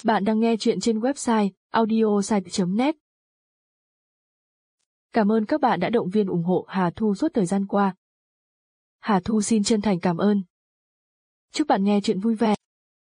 Bạn đang nghe chuyện trên website audiosite.net. Cảm ơn các bạn đã động viên ủng hộ Hà Thu suốt thời gian qua. Hà Thu xin chân thành cảm ơn. Chúc bạn nghe chuyện vui vẻ.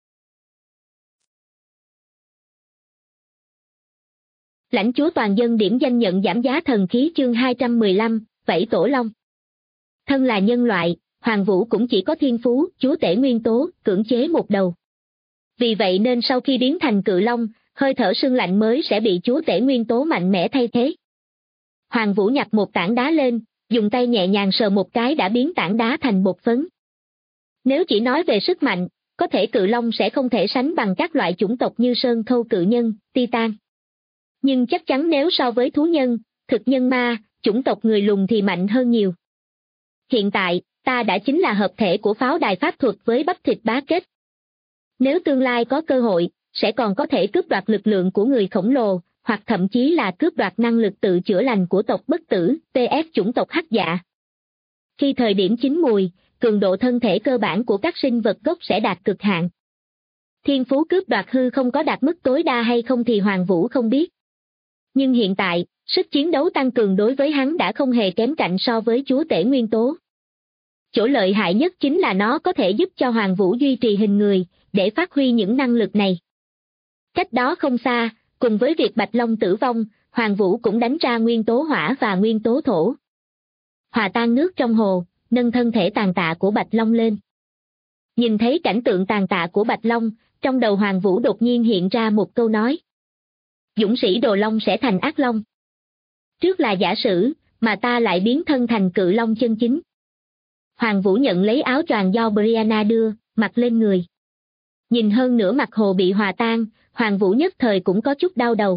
Lãnh chúa toàn dân điểm danh nhận giảm giá thần khí chương 215, Vảy Tổ Long. Thân là nhân loại, Hoàng Vũ cũng chỉ có thiên phú, chúa tể nguyên tố, cưỡng chế một đầu. Vì vậy nên sau khi biến thành cự long, hơi thở sương lạnh mới sẽ bị chúa tể nguyên tố mạnh mẽ thay thế. Hoàng Vũ nhặt một tảng đá lên, dùng tay nhẹ nhàng sờ một cái đã biến tảng đá thành bột phấn. Nếu chỉ nói về sức mạnh, có thể cự long sẽ không thể sánh bằng các loại chủng tộc như sơn khâu cự nhân, titan. Nhưng chắc chắn nếu so với thú nhân, thực nhân ma, chủng tộc người lùn thì mạnh hơn nhiều. Hiện tại, ta đã chính là hợp thể của pháo đài pháp thuật với bắp thịt bá kết. Nếu tương lai có cơ hội, sẽ còn có thể cướp đoạt lực lượng của người khổng lồ, hoặc thậm chí là cướp đoạt năng lực tự chữa lành của tộc bất tử, TF chủng tộc hắc dạ. Khi thời điểm chín mùi, cường độ thân thể cơ bản của các sinh vật gốc sẽ đạt cực hạn. Thiên phú cướp đoạt hư không có đạt mức tối đa hay không thì Hoàng Vũ không biết. Nhưng hiện tại, sức chiến đấu tăng cường đối với hắn đã không hề kém cạnh so với chúa tể nguyên tố. Chỗ lợi hại nhất chính là nó có thể giúp cho Hoàng Vũ duy trì hình người, để phát huy những năng lực này. Cách đó không xa, cùng với việc Bạch Long tử vong, Hoàng Vũ cũng đánh ra nguyên tố hỏa và nguyên tố thổ. Hòa tan nước trong hồ, nâng thân thể tàn tạ của Bạch Long lên. Nhìn thấy cảnh tượng tàn tạ của Bạch Long, trong đầu Hoàng Vũ đột nhiên hiện ra một câu nói. Dũng sĩ Đồ Long sẽ thành ác long. Trước là giả sử, mà ta lại biến thân thành cự long chân chính. Hoàng Vũ nhận lấy áo choàng do Brianna đưa, mặc lên người. Nhìn hơn nửa mặt hồ bị hòa tan, Hoàng Vũ nhất thời cũng có chút đau đầu.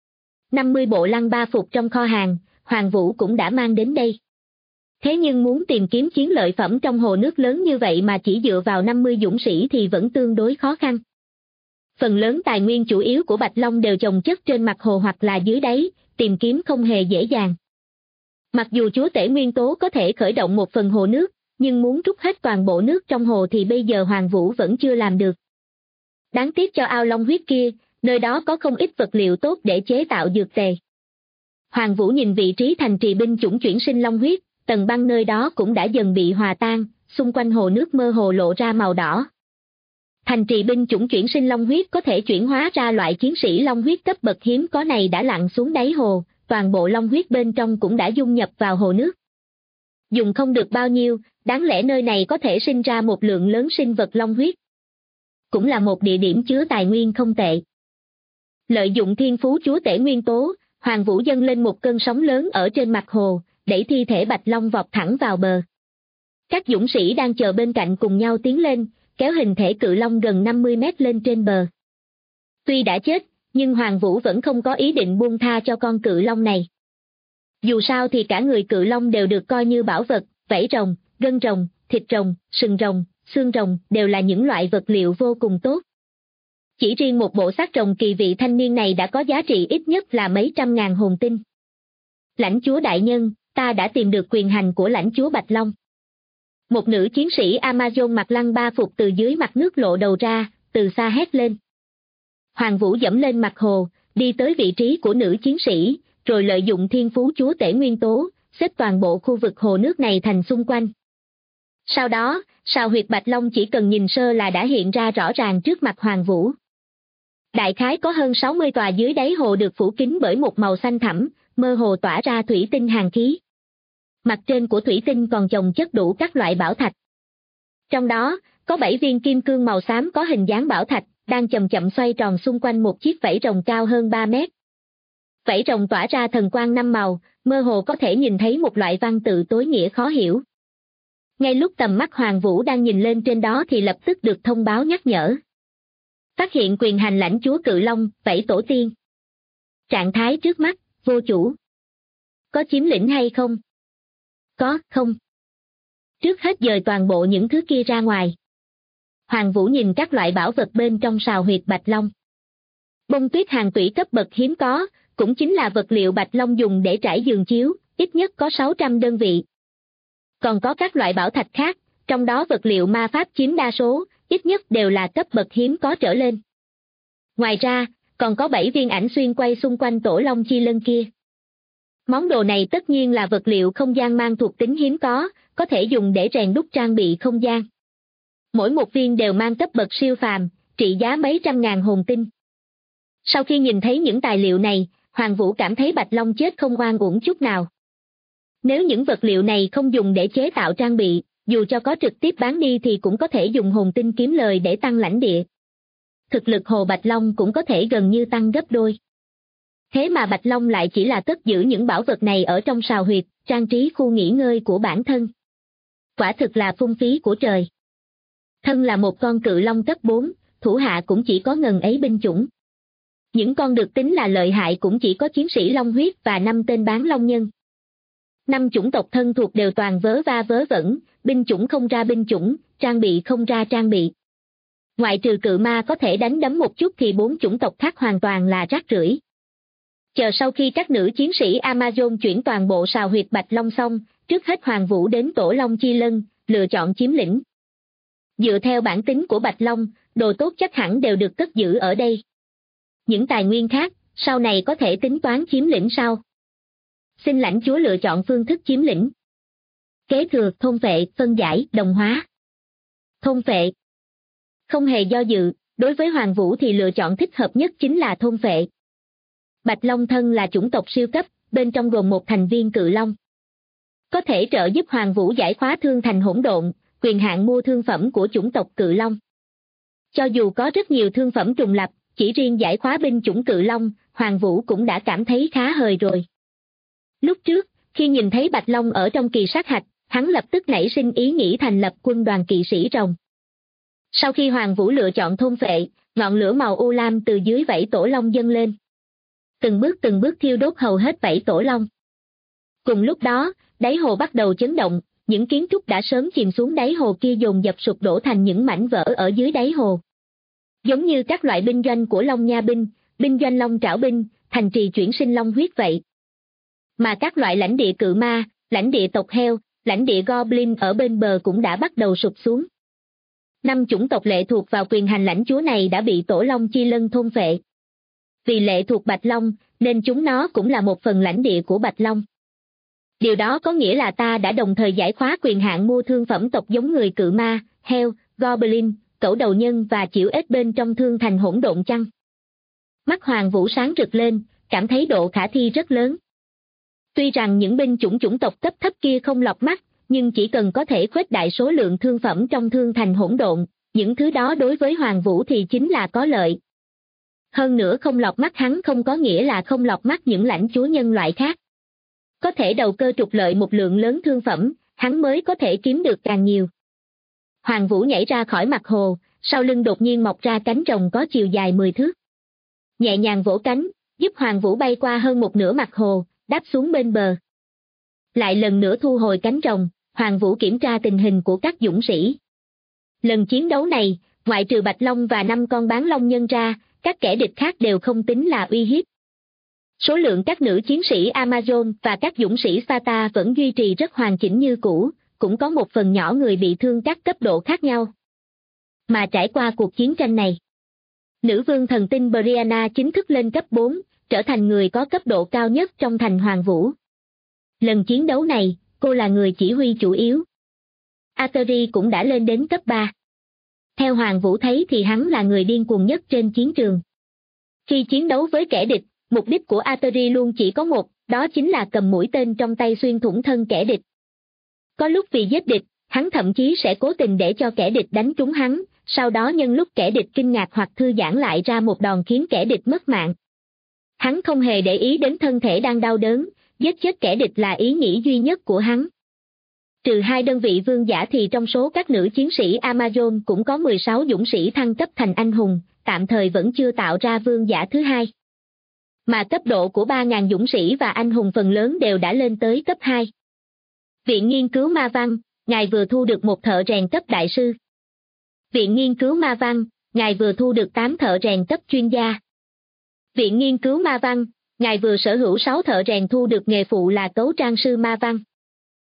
50 bộ lăng ba phục trong kho hàng, Hoàng Vũ cũng đã mang đến đây. Thế nhưng muốn tìm kiếm chiến lợi phẩm trong hồ nước lớn như vậy mà chỉ dựa vào 50 dũng sĩ thì vẫn tương đối khó khăn. Phần lớn tài nguyên chủ yếu của Bạch Long đều chồng chất trên mặt hồ hoặc là dưới đáy, tìm kiếm không hề dễ dàng. Mặc dù chúa tể nguyên tố có thể khởi động một phần hồ nước, nhưng muốn trút hết toàn bộ nước trong hồ thì bây giờ Hoàng Vũ vẫn chưa làm được. Đáng tiếc cho ao long huyết kia, nơi đó có không ít vật liệu tốt để chế tạo dược tề. Hoàng Vũ nhìn vị trí thành trì binh chủng chuyển sinh long huyết, tầng băng nơi đó cũng đã dần bị hòa tan, xung quanh hồ nước mơ hồ lộ ra màu đỏ. Thành trì binh chủng chuyển sinh long huyết có thể chuyển hóa ra loại chiến sĩ long huyết cấp bậc hiếm có này đã lặn xuống đáy hồ, toàn bộ long huyết bên trong cũng đã dung nhập vào hồ nước. Dùng không được bao nhiêu, đáng lẽ nơi này có thể sinh ra một lượng lớn sinh vật long huyết. Cũng là một địa điểm chứa tài nguyên không tệ. Lợi dụng thiên phú chúa tể nguyên tố, Hoàng Vũ dâng lên một cơn sóng lớn ở trên mặt hồ, đẩy thi thể Bạch Long vọt thẳng vào bờ. Các dũng sĩ đang chờ bên cạnh cùng nhau tiến lên, kéo hình thể cự long gần 50 mét lên trên bờ. Tuy đã chết, nhưng Hoàng Vũ vẫn không có ý định buông tha cho con cự long này. Dù sao thì cả người cự long đều được coi như bảo vật, vảy rồng, gân rồng, thịt rồng, sừng rồng, xương rồng đều là những loại vật liệu vô cùng tốt. Chỉ riêng một bộ xác rồng kỳ vị thanh niên này đã có giá trị ít nhất là mấy trăm ngàn hồn tinh. Lãnh chúa đại nhân, ta đã tìm được quyền hành của lãnh chúa Bạch Long. Một nữ chiến sĩ Amazon mặc lăng ba phục từ dưới mặt nước lộ đầu ra, từ xa hét lên. Hoàng Vũ dẫm lên mặt hồ, đi tới vị trí của nữ chiến sĩ, rồi lợi dụng thiên phú chúa tể nguyên tố, xếp toàn bộ khu vực hồ nước này thành xung quanh. Sau đó, sào huyệt Bạch Long chỉ cần nhìn sơ là đã hiện ra rõ ràng trước mặt Hoàng Vũ. Đại khái có hơn 60 tòa dưới đáy hồ được phủ kín bởi một màu xanh thẳm, mơ hồ tỏa ra thủy tinh hàn khí. Mặt trên của thủy tinh còn chồng chất đủ các loại bảo thạch. Trong đó, có 7 viên kim cương màu xám có hình dáng bảo thạch, đang chậm chậm xoay tròn xung quanh một chiếc vảy rồng cao hơn 3 mét. Vảy rồng tỏa ra thần quang 5 màu, mơ hồ có thể nhìn thấy một loại văn tự tối nghĩa khó hiểu. Ngay lúc tầm mắt Hoàng Vũ đang nhìn lên trên đó thì lập tức được thông báo nhắc nhở. Phát hiện quyền hành lãnh chúa cự long, vảy tổ tiên. Trạng thái trước mắt, vô chủ. Có chiếm lĩnh hay không? Có, không. Trước hết dời toàn bộ những thứ kia ra ngoài. Hoàng Vũ nhìn các loại bảo vật bên trong sào huyệt Bạch Long. Bông tuyết hàng tủy cấp bậc hiếm có, cũng chính là vật liệu Bạch Long dùng để trải giường chiếu, ít nhất có 600 đơn vị. Còn có các loại bảo thạch khác, trong đó vật liệu ma pháp chiếm đa số, ít nhất đều là cấp bậc hiếm có trở lên. Ngoài ra, còn có 7 viên ảnh xuyên quay xung quanh tổ long chi lân kia. Món đồ này tất nhiên là vật liệu không gian mang thuộc tính hiếm có thể dùng để rèn đúc trang bị không gian. Mỗi một viên đều mang cấp bậc siêu phàm, trị giá mấy trăm ngàn hồn tinh. Sau khi nhìn thấy những tài liệu này, Hoàng Vũ cảm thấy Bạch Long chết không oan uổng chút nào. Nếu những vật liệu này không dùng để chế tạo trang bị, dù cho có trực tiếp bán đi thì cũng có thể dùng hồn tinh kiếm lời để tăng lãnh địa. Thực lực Hồ Bạch Long cũng có thể gần như tăng gấp đôi. Thế mà Bạch Long lại chỉ là cất giữ những bảo vật này ở trong sào huyệt, trang trí khu nghỉ ngơi của bản thân. Quả thực là phung phí của trời. Thân là một con cự long cấp 4, thủ hạ cũng chỉ có ngần ấy binh chủng. Những con được tính là lợi hại cũng chỉ có chiến sĩ long huyết và 5 tên bán long nhân. 5 chủng tộc thân thuộc đều toàn vớ va vớ vẩn, binh chủng không ra binh chủng, trang bị không ra trang bị. Ngoại trừ cự ma có thể đánh đấm một chút thì 4 chủng tộc khác hoàn toàn là rác rưởi. Chờ sau khi các nữ chiến sĩ Amazon chuyển toàn bộ sào huyệt Bạch Long xong, trước hết Hoàng Vũ đến tổ Long Chi Lân, lựa chọn chiếm lĩnh. Dựa theo bản tính của Bạch Long, đồ tốt chắc hẳn đều được cất giữ ở đây. Những tài nguyên khác, sau này có thể tính toán chiếm lĩnh sau. Xin lãnh chúa lựa chọn phương thức chiếm lĩnh. Kế thừa, thôn vệ, phân giải, đồng hóa. Thôn vệ. Không hề do dự, đối với Hoàng Vũ thì lựa chọn thích hợp nhất chính là thôn vệ. Bạch Long thân là chủng tộc siêu cấp, bên trong gồm một thành viên cự long. Có thể trợ giúp Hoàng Vũ giải khóa thương thành hỗn độn, quyền hạn mua thương phẩm của chủng tộc cự long. Cho dù có rất nhiều thương phẩm trùng lập, chỉ riêng giải khóa binh chủng cự long, Hoàng Vũ cũng đã cảm thấy khá hời rồi. Lúc trước, khi nhìn thấy Bạch Long ở trong kỳ sát hạch, hắn lập tức nảy sinh ý nghĩ thành lập quân đoàn kỵ sĩ rồng. Sau khi Hoàng Vũ lựa chọn thôn phệ, ngọn lửa màu u lam từ dưới vảy tổ long dâng lên. Từng bước thiêu đốt hầu hết vảy tổ long. Cùng lúc đó, đáy hồ bắt đầu chấn động, những kiến trúc đã sớm chìm xuống đáy hồ kia dồn dập sụp đổ thành những mảnh vỡ ở dưới đáy hồ. Giống như các loại binh doanh của Long Nha binh, binh doanh Long Trảo binh, thành trì chuyển sinh long huyết vậy. Mà các loại lãnh địa cự ma, lãnh địa tộc heo, lãnh địa Goblin ở bên bờ cũng đã bắt đầu sụp xuống. 5 chủng tộc lệ thuộc vào quyền hành lãnh chúa này đã bị tổ Long Chi Lân thôn phệ. Vì lệ thuộc Bạch Long, nên chúng nó cũng là một phần lãnh địa của Bạch Long. Điều đó có nghĩa là ta đã đồng thời giải khóa quyền hạn mua thương phẩm tộc giống người cự ma, heo, Goblin, cẩu đầu nhân và chịu ếch bên trong thương thành hỗn độn chăng? Mắt Hoàng Vũ sáng rực lên, cảm thấy độ khả thi rất lớn. Tuy rằng những binh chủng tộc cấp thấp kia không lọt mắt, nhưng chỉ cần có thể khuếch đại số lượng thương phẩm trong thương thành hỗn độn, những thứ đó đối với Hoàng Vũ thì chính là có lợi. Hơn nữa không lọt mắt hắn không có nghĩa là không lọt mắt những lãnh chúa nhân loại khác. Có thể đầu cơ trục lợi một lượng lớn thương phẩm, hắn mới có thể kiếm được càng nhiều. Hoàng Vũ nhảy ra khỏi mặt hồ, sau lưng đột nhiên mọc ra cánh rồng có chiều dài 10 thước. Nhẹ nhàng vỗ cánh, giúp Hoàng Vũ bay qua hơn một nửa mặt hồ, đáp xuống bên bờ. Lại lần nữa thu hồi cánh rồng, Hoàng Vũ kiểm tra tình hình của các dũng sĩ. Lần chiến đấu này, ngoại trừ Bạch Long và 5 con bán long nhân ra, các kẻ địch khác đều không tính là uy hiếp. Số lượng các nữ chiến sĩ Amazon và các dũng sĩ Sparta vẫn duy trì rất hoàn chỉnh như cũ, cũng có một phần nhỏ người bị thương các cấp độ khác nhau. Mà trải qua cuộc chiến tranh này, nữ vương thần tinh Brianna chính thức lên cấp 4, trở thành người có cấp độ cao nhất trong thành Hoàng Vũ. Lần chiến đấu này, cô là người chỉ huy chủ yếu. Artery cũng đã lên đến cấp 3. Theo Hoàng Vũ thấy thì hắn là người điên cuồng nhất trên chiến trường. Khi chiến đấu với kẻ địch, mục đích của Artery luôn chỉ có một, đó chính là cầm mũi tên trong tay xuyên thủng thân kẻ địch. Có lúc vì giết địch, hắn thậm chí sẽ cố tình để cho kẻ địch đánh trúng hắn, sau đó nhân lúc kẻ địch kinh ngạc hoặc thư giãn lại ra một đòn khiến kẻ địch mất mạng. Hắn không hề để ý đến thân thể đang đau đớn, giết chết kẻ địch là ý nghĩ duy nhất của hắn. Trừ 2 đơn vị vương giả thì trong số các nữ chiến sĩ Amazon cũng có 16 dũng sĩ thăng cấp thành anh hùng, tạm thời vẫn chưa tạo ra vương giả thứ hai. Mà cấp độ của 3.000 dũng sĩ và anh hùng phần lớn đều đã lên tới cấp 2. Viện Nghiên cứu Ma Văn, ngài vừa thu được một thợ rèn cấp đại sư. Viện Nghiên cứu Ma Văn, ngài vừa thu được 8 thợ rèn cấp chuyên gia. Viện Nghiên cứu Ma Văn, ngài vừa sở hữu 6 thợ rèn thu được nghề phụ là cấu trang sư Ma Văn.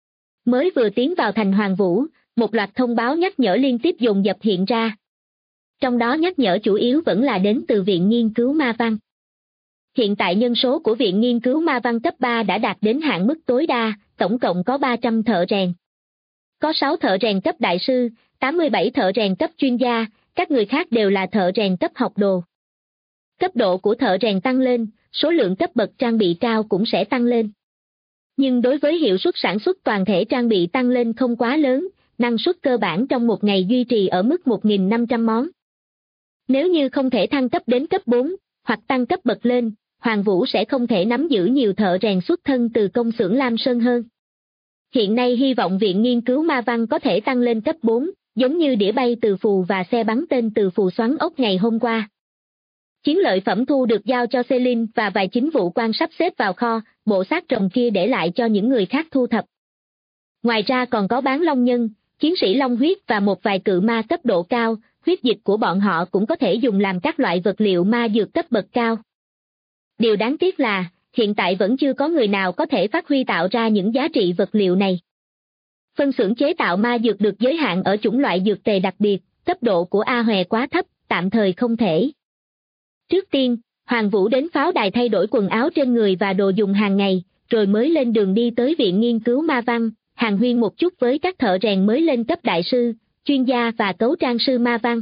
Mới vừa tiến vào thành Hoàng Vũ, một loạt thông báo nhắc nhở liên tiếp dồn dập hiện ra. Trong đó nhắc nhở chủ yếu vẫn là đến từ Viện Nghiên cứu Ma văn. Hiện tại nhân số của Viện Nghiên cứu Ma văn cấp 3 đã đạt đến hạn mức tối đa, tổng cộng có 300 thợ rèn. Có 6 thợ rèn cấp đại sư, 87 thợ rèn cấp chuyên gia, các người khác đều là thợ rèn cấp học đồ. Cấp độ của thợ rèn tăng lên, số lượng cấp bậc trang bị cao cũng sẽ tăng lên. Nhưng đối với hiệu suất sản xuất toàn thể trang bị tăng lên không quá lớn, năng suất cơ bản trong một ngày duy trì ở mức 1.500 món. Nếu như không thể thăng cấp đến cấp 4, hoặc tăng cấp bậc lên, Hoàng Vũ sẽ không thể nắm giữ nhiều thợ rèn xuất thân từ công xưởng Lam Sơn hơn. Hiện nay hy vọng Viện Nghiên cứu Ma văn có thể tăng lên cấp 4, giống như đĩa bay từ phù và xe bắn tên từ phù xoắn ốc ngày hôm qua. Chiến lợi phẩm thu được giao cho Celine và vài chính vụ quan sắp xếp vào kho, bộ xác rồng kia để lại cho những người khác thu thập. Ngoài ra còn có bán long nhân, chiến sĩ long huyết và một vài cự ma cấp độ cao, huyết dịch của bọn họ cũng có thể dùng làm các loại vật liệu ma dược cấp bậc cao. Điều đáng tiếc là, hiện tại vẫn chưa có người nào có thể phát huy tạo ra những giá trị vật liệu này. Phân xưởng chế tạo ma dược được giới hạn ở chủng loại dược tề đặc biệt, cấp độ của A Hòe quá thấp, tạm thời không thể. Trước tiên, Hoàng Vũ đến pháo đài thay đổi quần áo trên người và đồ dùng hàng ngày, rồi mới lên đường đi tới Viện Nghiên cứu Ma văn, hàn huyên một chút với các thợ rèn mới lên cấp đại sư, chuyên gia và cấu trang sư Ma văn.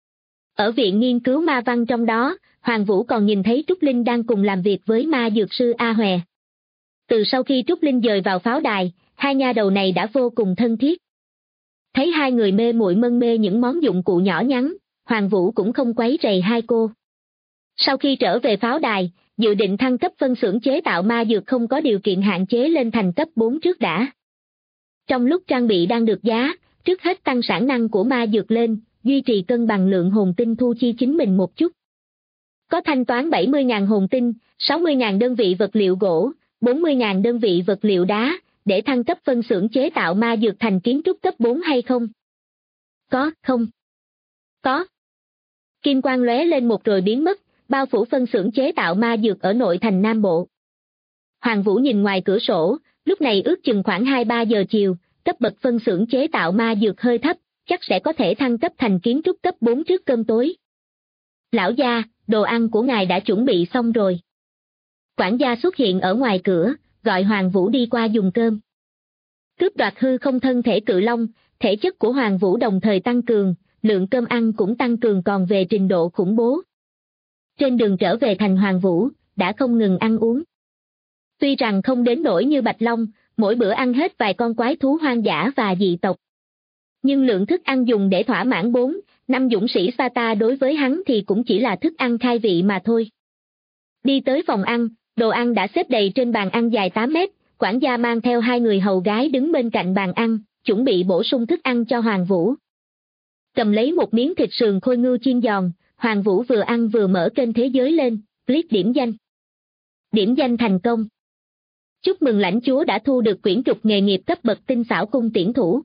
Ở Viện Nghiên cứu Ma văn trong đó, Hoàng Vũ còn nhìn thấy Trúc Linh đang cùng làm việc với ma dược sư A Hòe. Từ sau khi Trúc Linh dời vào pháo đài, hai nha đầu này đã vô cùng thân thiết. Thấy hai người mê muội mân mê những món dụng cụ nhỏ nhắn, Hoàng Vũ cũng không quấy rầy hai cô. Sau khi trở về pháo đài, dự định thăng cấp phân xưởng chế tạo ma dược không có điều kiện hạn chế lên thành cấp 4 trước đã. Trong lúc trang bị đang được giá, trước hết tăng sản năng của ma dược lên, duy trì cân bằng lượng hồn tinh thu chi chính mình một chút. Có thanh toán 70.000 hồn tinh, 60.000 đơn vị vật liệu gỗ, 40.000 đơn vị vật liệu đá, để thăng cấp phân xưởng chế tạo ma dược thành kiến trúc cấp 4 hay không? Có, không? Có. Kim quang lóe lên một rồi biến mất, bao phủ phân xưởng chế tạo ma dược ở nội thành Nam Bộ. Hoàng Vũ nhìn ngoài cửa sổ, lúc này ước chừng khoảng 2-3 giờ chiều, cấp bậc phân xưởng chế tạo ma dược hơi thấp, chắc sẽ có thể thăng cấp thành kiến trúc cấp 4 trước cơm tối. Lão gia, đồ ăn của ngài đã chuẩn bị xong rồi. Quản gia xuất hiện ở ngoài cửa, gọi Hoàng Vũ đi qua dùng cơm. Cướp đoạt hư không thân thể cự long, thể chất của Hoàng Vũ đồng thời tăng cường, lượng cơm ăn cũng tăng cường còn về trình độ khủng bố. Trên đường trở về thành Hoàng Vũ, đã không ngừng ăn uống. Tuy rằng không đến nỗi như Bạch Long, mỗi bữa ăn hết vài con quái thú hoang dã và dị tộc. Nhưng lượng thức ăn dùng để thỏa mãn 4-5 dũng sĩ Sparta đối với hắn thì cũng chỉ là thức ăn khai vị mà thôi. Đi tới phòng ăn, đồ ăn đã xếp đầy trên bàn ăn dài 8 mét, quản gia mang theo hai người hầu gái đứng bên cạnh bàn ăn, chuẩn bị bổ sung thức ăn cho Hoàng Vũ. Cầm lấy một miếng thịt sườn khôi ngưu chiên giòn, Hoàng Vũ vừa ăn vừa mở kênh thế giới lên, click điểm danh. Điểm danh thành công. Chúc mừng lãnh chúa đã thu được quyển trục nghề nghiệp cấp bậc tinh xảo cung tiễn thủ.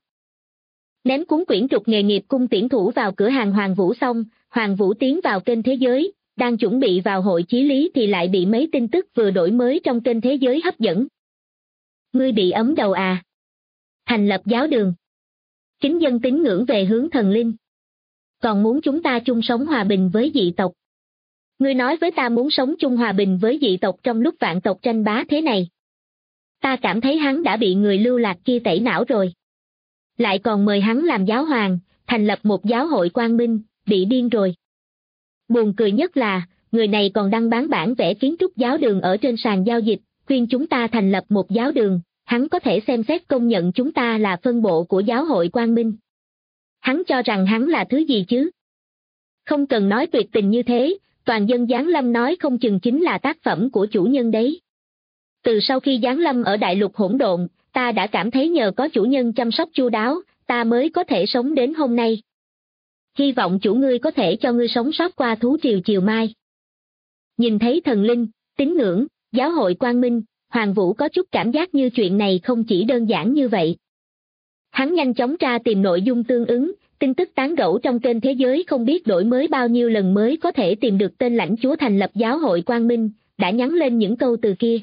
Ném cuốn quyển trục nghề nghiệp cung tiễn thủ vào cửa hàng Hoàng Vũ xong, Hoàng Vũ tiến vào kênh thế giới, đang chuẩn bị vào hội chí lý thì lại bị mấy tin tức vừa đổi mới trong kênh thế giới hấp dẫn. Ngươi bị ấm đầu à? Thành lập giáo đường. Kính dân tín ngưỡng về hướng thần linh. Còn muốn chúng ta chung sống hòa bình với dị tộc. Ngươi nói với ta muốn sống chung hòa bình với dị tộc trong lúc vạn tộc tranh bá thế này. Ta cảm thấy hắn đã bị người lưu lạc kia tẩy não rồi. Lại còn mời hắn làm giáo hoàng, thành lập một giáo hội quang minh, bị điên rồi. Buồn cười nhất là, người này còn đăng bán bản vẽ kiến trúc giáo đường ở trên sàn giao dịch, khuyên chúng ta thành lập một giáo đường, hắn có thể xem xét công nhận chúng ta là phân bộ của giáo hội quang minh. Hắn cho rằng hắn là thứ gì chứ? Không cần nói tuyệt tình như thế, toàn dân giáng lâm nói không chừng chính là tác phẩm của chủ nhân đấy. Từ sau khi giáng lâm ở đại lục hỗn độn, ta đã cảm thấy nhờ có chủ nhân chăm sóc chu đáo, ta mới có thể sống đến hôm nay. Hy vọng chủ ngươi có thể cho ngươi sống sót qua thú triều chiều mai. Nhìn thấy thần linh, tín ngưỡng, giáo hội quang minh, Hoàng Vũ có chút cảm giác như chuyện này không chỉ đơn giản như vậy. Hắn nhanh chóng tra tìm nội dung tương ứng, tin tức tán gẫu trong kênh thế giới không biết đổi mới bao nhiêu lần mới có thể tìm được tên lãnh chúa thành lập giáo hội quang minh, đã nhắn lên những câu từ kia.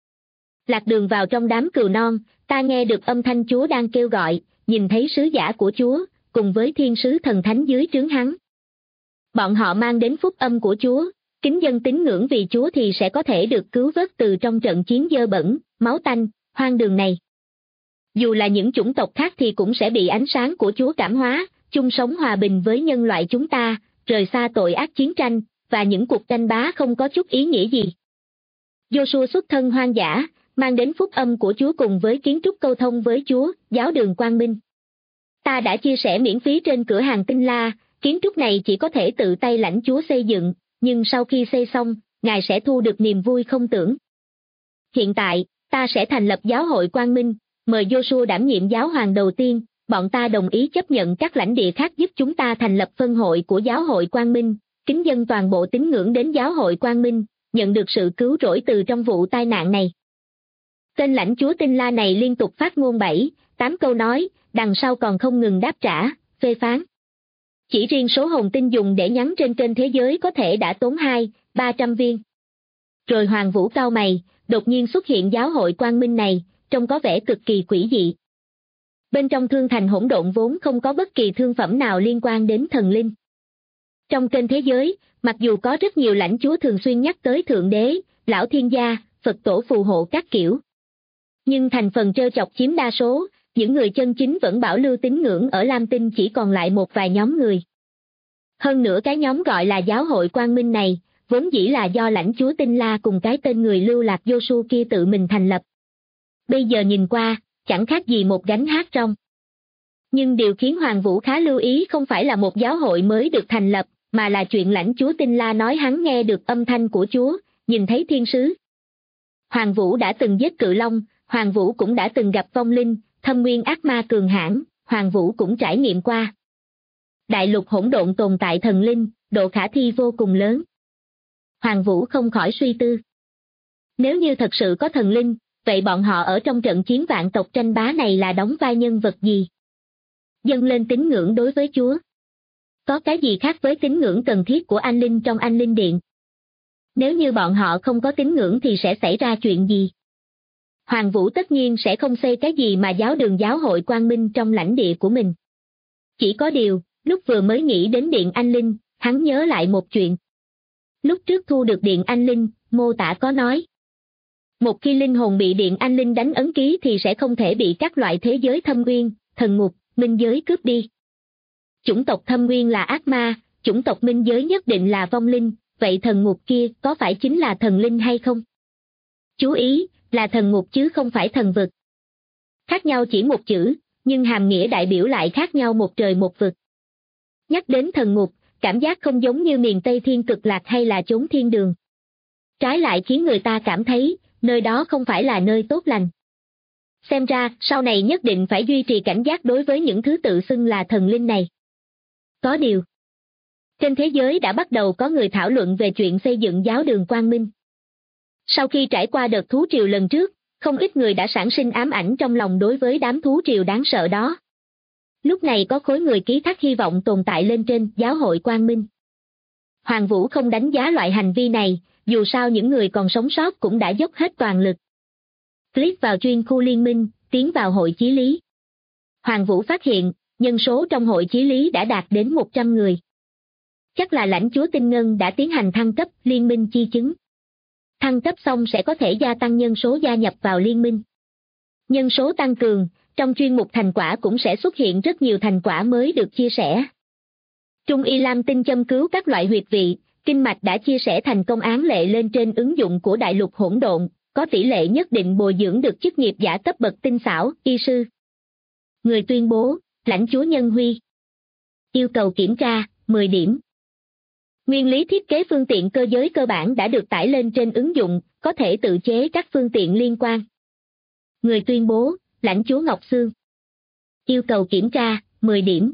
Lạc đường vào trong đám cừu non, ta nghe được âm thanh chúa đang kêu gọi, nhìn thấy sứ giả của chúa, cùng với thiên sứ thần thánh dưới trướng hắn. Bọn họ mang đến phúc âm của Chúa, kính dân tín ngưỡng vì Chúa thì sẽ có thể được cứu vớt từ trong trận chiến dơ bẩn, máu tanh, hoang đường này. Dù là những chủng tộc khác thì cũng sẽ bị ánh sáng của Chúa cảm hóa, chung sống hòa bình với nhân loại chúng ta, rời xa tội ác chiến tranh, và những cuộc tranh bá không có chút ý nghĩa gì. Giô-xua xuất thân hoang dã, mang đến phúc âm của Chúa cùng với kiến trúc câu thông với Chúa, giáo đường quang minh. Ta đã chia sẻ miễn phí trên cửa hàng Tinh La, kiến trúc này chỉ có thể tự tay lãnh Chúa xây dựng, nhưng sau khi xây xong, Ngài sẽ thu được niềm vui không tưởng. Hiện tại, ta sẽ thành lập giáo hội quang minh, mời Giô-xua đảm nhiệm giáo hoàng đầu tiên, bọn ta đồng ý chấp nhận các lãnh địa khác giúp chúng ta thành lập phân hội của giáo hội quang minh, kính dân toàn bộ tín ngưỡng đến giáo hội quang minh, nhận được sự cứu rỗi từ trong vụ tai nạn này. Tên lãnh chúa Tinh La này liên tục phát ngôn 7-8 câu nói, đằng sau còn không ngừng đáp trả, phê phán. Chỉ riêng số hồn tinh dùng để nhắn trên kênh thế giới có thể đã tốn 200-300 viên. Rồi Hoàng Vũ cau mày, đột nhiên xuất hiện giáo hội quang minh này, trông có vẻ cực kỳ quỷ dị. Bên trong thương thành hỗn độn vốn không có bất kỳ thương phẩm nào liên quan đến thần linh. Trong kênh thế giới, mặc dù có rất nhiều lãnh chúa thường xuyên nhắc tới Thượng Đế, Lão Thiên Gia, Phật Tổ phù hộ các kiểu. Nhưng thành phần trêu chọc chiếm đa số, những người chân chính vẫn bảo lưu tín ngưỡng ở Lam Tinh chỉ còn lại một vài nhóm người. Hơn nữa cái nhóm gọi là giáo hội quang minh này, vốn dĩ là do lãnh chúa Tinh La cùng cái tên người lưu lạc Giô-xua kia tự mình thành lập. Bây giờ nhìn qua, chẳng khác gì một gánh hát rong. Nhưng điều khiến Hoàng Vũ khá lưu ý không phải là một giáo hội mới được thành lập, mà là chuyện lãnh chúa Tinh La nói hắn nghe được âm thanh của Chúa, nhìn thấy thiên sứ. Hoàng Vũ đã từng giết cự long, Hoàng Vũ cũng đã từng gặp vong linh, thâm nguyên ác ma cường hãn, Hoàng Vũ cũng trải nghiệm qua. Đại lục hỗn độn tồn tại thần linh, độ khả thi vô cùng lớn. Hoàng Vũ không khỏi suy tư. Nếu như thật sự có thần linh, vậy bọn họ ở trong trận chiến vạn tộc tranh bá này là đóng vai nhân vật gì? Dâng lên tín ngưỡng đối với Chúa. Có cái gì khác với tín ngưỡng cần thiết của anh linh trong anh linh điện? Nếu như bọn họ không có tín ngưỡng thì sẽ xảy ra chuyện gì? Hoàng Vũ tất nhiên sẽ không xây cái gì mà giáo đường giáo hội quang minh trong lãnh địa của mình. Chỉ có điều, lúc vừa mới nghĩ đến điện anh linh, hắn nhớ lại một chuyện. Lúc trước thu được điện anh linh, mô tả có nói. Một khi linh hồn bị điện anh linh đánh ấn ký thì sẽ không thể bị các loại thế giới thâm uyên, thần ngục, minh giới cướp đi. Chủng tộc thâm uyên là ác ma, chủng tộc minh giới nhất định là vong linh, vậy thần ngục kia có phải chính là thần linh hay không? Chú ý, là thần ngục chứ không phải thần vực. Khác nhau chỉ một chữ, nhưng hàm nghĩa đại biểu lại khác nhau một trời một vực. Nhắc đến thần ngục, cảm giác không giống như miền Tây Thiên Cực Lạc hay là chốn thiên đường. Trái lại khiến người ta cảm thấy, nơi đó không phải là nơi tốt lành. Xem ra, sau này nhất định phải duy trì cảnh giác đối với những thứ tự xưng là thần linh này. Có điều, trên thế giới đã bắt đầu có người thảo luận về chuyện xây dựng giáo đường quang minh. Sau khi trải qua đợt thú triều lần trước, không ít người đã sản sinh ám ảnh trong lòng đối với đám thú triều đáng sợ đó. Lúc này có khối người ký thác hy vọng tồn tại lên trên giáo hội quang minh. Hoàng Vũ không đánh giá loại hành vi này, dù sao những người còn sống sót cũng đã dốc hết toàn lực. Click vào chuyên khu liên minh, tiến vào hội chí lý. Hoàng Vũ phát hiện, nhân số trong hội chí lý đã đạt đến 100 người. Chắc là lãnh chúa Tinh Ngân đã tiến hành thăng cấp liên minh chi chứng. Thăng cấp xong sẽ có thể gia tăng nhân số gia nhập vào liên minh. Nhân số tăng cường, trong chuyên mục thành quả cũng sẽ xuất hiện rất nhiều thành quả mới được chia sẻ. Trung Y Lam Tinh châm cứu các loại huyệt vị, kinh mạch đã chia sẻ thành công án lệ lên trên ứng dụng của đại lục hỗn độn, có tỷ lệ nhất định bồi dưỡng được chức nghiệp giả cấp bậc tinh xảo, y sư. Người tuyên bố, lãnh chúa Nhân Huy. Yêu cầu kiểm tra, 10 điểm. Nguyên lý thiết kế phương tiện cơ giới cơ bản đã được tải lên trên ứng dụng, có thể tự chế các phương tiện liên quan. Người tuyên bố, lãnh chúa Ngọc Sương. Yêu cầu kiểm tra, 10 điểm.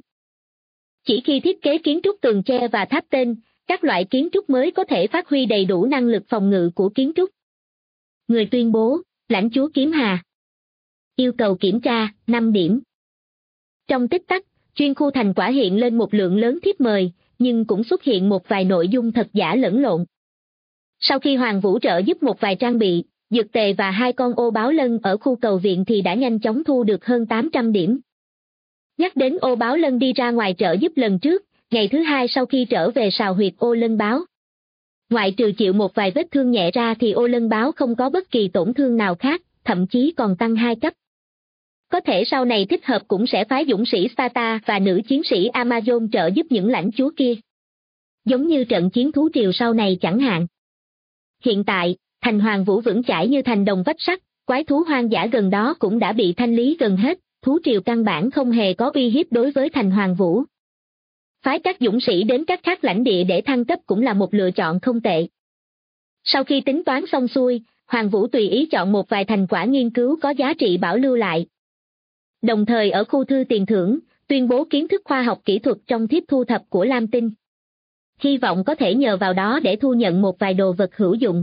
Chỉ khi thiết kế kiến trúc tường tre và tháp tên, các loại kiến trúc mới có thể phát huy đầy đủ năng lực phòng ngự của kiến trúc. Người tuyên bố, lãnh chúa Kiếm Hà. Yêu cầu kiểm tra, 5 điểm. Trong tích tắc, chuyên khu thành quả hiện lên một lượng lớn thiếp mời, nhưng cũng xuất hiện một vài nội dung thật giả lẫn lộn. Sau khi Hoàng Vũ trợ giúp một vài trang bị, dược tề và 2 con ô báo lân ở khu cầu viện thì đã nhanh chóng thu được hơn 800 điểm. Nhắc đến ô báo lân đi ra ngoài trợ giúp lần trước, ngày thứ hai sau khi trở về sào huyệt Ô Lân Báo. Ngoại trừ chịu một vài vết thương nhẹ ra thì Ô Lân Báo không có bất kỳ tổn thương nào khác, thậm chí còn tăng 2 cấp. Có thể sau này thích hợp cũng sẽ phái dũng sĩ Sparta và nữ chiến sĩ Amazon trợ giúp những lãnh chúa kia. Giống như trận chiến thú triều sau này chẳng hạn. Hiện tại, thành Hoàng Vũ vững chãi như thành đồng vách sắt, quái thú hoang dã gần đó cũng đã bị thanh lý gần hết, thú triều căn bản không hề có uy hiếp đối với thành Hoàng Vũ. Phái các dũng sĩ đến các khác lãnh địa để thăng cấp cũng là một lựa chọn không tệ. Sau khi tính toán xong xuôi, Hoàng Vũ tùy ý chọn một vài thành quả nghiên cứu có giá trị bảo lưu lại. Đồng thời ở khu thư tiền thưởng, tuyên bố kiến thức khoa học kỹ thuật trong thiếp thu thập của Lam Tinh. Hy vọng có thể nhờ vào đó để thu nhận một vài đồ vật hữu dụng.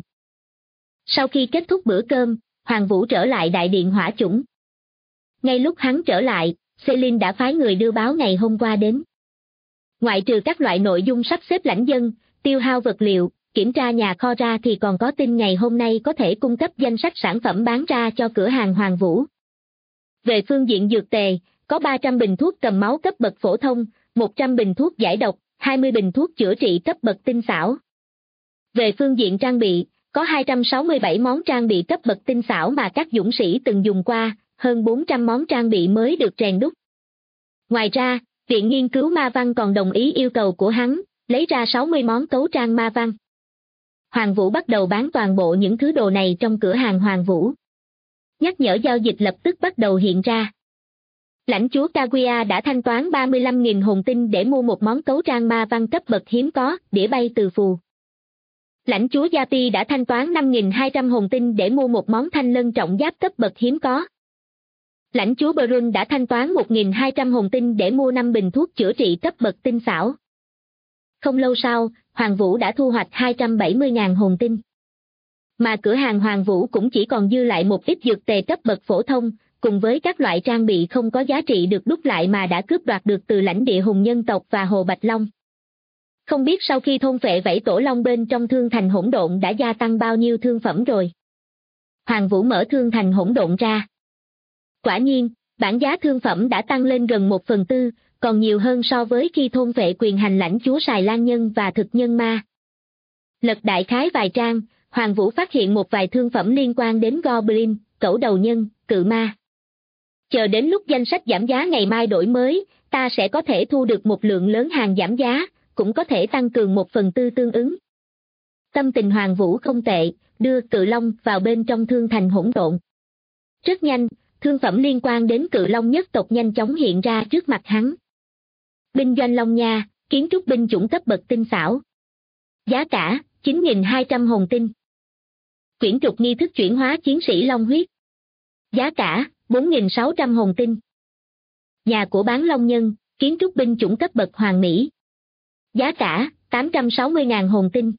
Sau khi kết thúc bữa cơm, Hoàng Vũ trở lại đại điện hỏa chủng. Ngay lúc hắn trở lại, Celine đã phái người đưa báo ngày hôm qua đến. Ngoại trừ các loại nội dung sắp xếp lãnh dân, tiêu hao vật liệu, kiểm tra nhà kho ra thì còn có tin ngày hôm nay có thể cung cấp danh sách sản phẩm bán ra cho cửa hàng Hoàng Vũ. Về phương diện dược tề, có 300 bình thuốc cầm máu cấp bậc phổ thông, 100 bình thuốc giải độc, 20 bình thuốc chữa trị cấp bậc tinh xảo. Về phương diện trang bị, có 267 món trang bị cấp bậc tinh xảo mà các dũng sĩ từng dùng qua, hơn 400 món trang bị mới được rèn đúc. Ngoài ra, Viện Nghiên cứu Ma Văn còn đồng ý yêu cầu của hắn, lấy ra 60 món tấu trang Ma Văn. Hoàng Vũ bắt đầu bán toàn bộ những thứ đồ này trong cửa hàng Hoàng Vũ. Nhắc nhở giao dịch lập tức bắt đầu hiện ra. Lãnh chúa Kaguya đã thanh toán 35.000 hồn tinh để mua một món tấu trang Ma Văn cấp bậc hiếm có, đĩa bay từ phù. Lãnh chúa Yapi đã thanh toán 5.200 hồn tinh để mua một món thanh lân trọng giáp cấp bậc hiếm có. Lãnh chúa Berun đã thanh toán 1.200 hồn tinh để mua 5 bình thuốc chữa trị cấp bậc tinh xảo. Không lâu sau, Hoàng Vũ đã thu hoạch 270.000 hồn tinh. Mà cửa hàng Hoàng Vũ cũng chỉ còn dư lại một ít dược tề cấp bậc phổ thông, cùng với các loại trang bị không có giá trị được đúc lại mà đã cướp đoạt được từ lãnh địa Hùng nhân tộc và Hồ Bạch Long. Không biết sau khi thôn phệ vảy tổ long bên trong thương thành hỗn độn đã gia tăng bao nhiêu thương phẩm rồi. Hoàng Vũ mở thương thành hỗn độn ra. Quả nhiên, bản giá thương phẩm đã tăng lên gần 1/4, còn nhiều hơn so với khi thôn phệ quyền hành lãnh chúa Sài Lan Nhân và thực nhân ma. Lật đại khái vài trang, Hoàng Vũ phát hiện một vài thương phẩm liên quan đến Goblin, cẩu đầu nhân, cự ma. Chờ đến lúc danh sách giảm giá ngày mai đổi mới, ta sẽ có thể thu được một lượng lớn hàng giảm giá, cũng có thể tăng cường 1/4 tương ứng. Tâm tình Hoàng Vũ không tệ, đưa Cự Long vào bên trong thương thành hỗn độn. Rất nhanh, thương phẩm liên quan đến Cự Long nhất tộc nhanh chóng hiện ra trước mặt hắn. Binh doanh Long Nha, kiến trúc binh chủng cấp bậc tinh xảo. Giá cả, 9.200 hồn tinh. Quyển trục nghi thức chuyển hóa chiến sĩ Long huyết. Giá cả, 4.600 hồn tinh. Nhà của bán Long Nhân, kiến trúc binh chủng cấp bậc Hoàng Mỹ. Giá cả, 860.000 hồn tinh.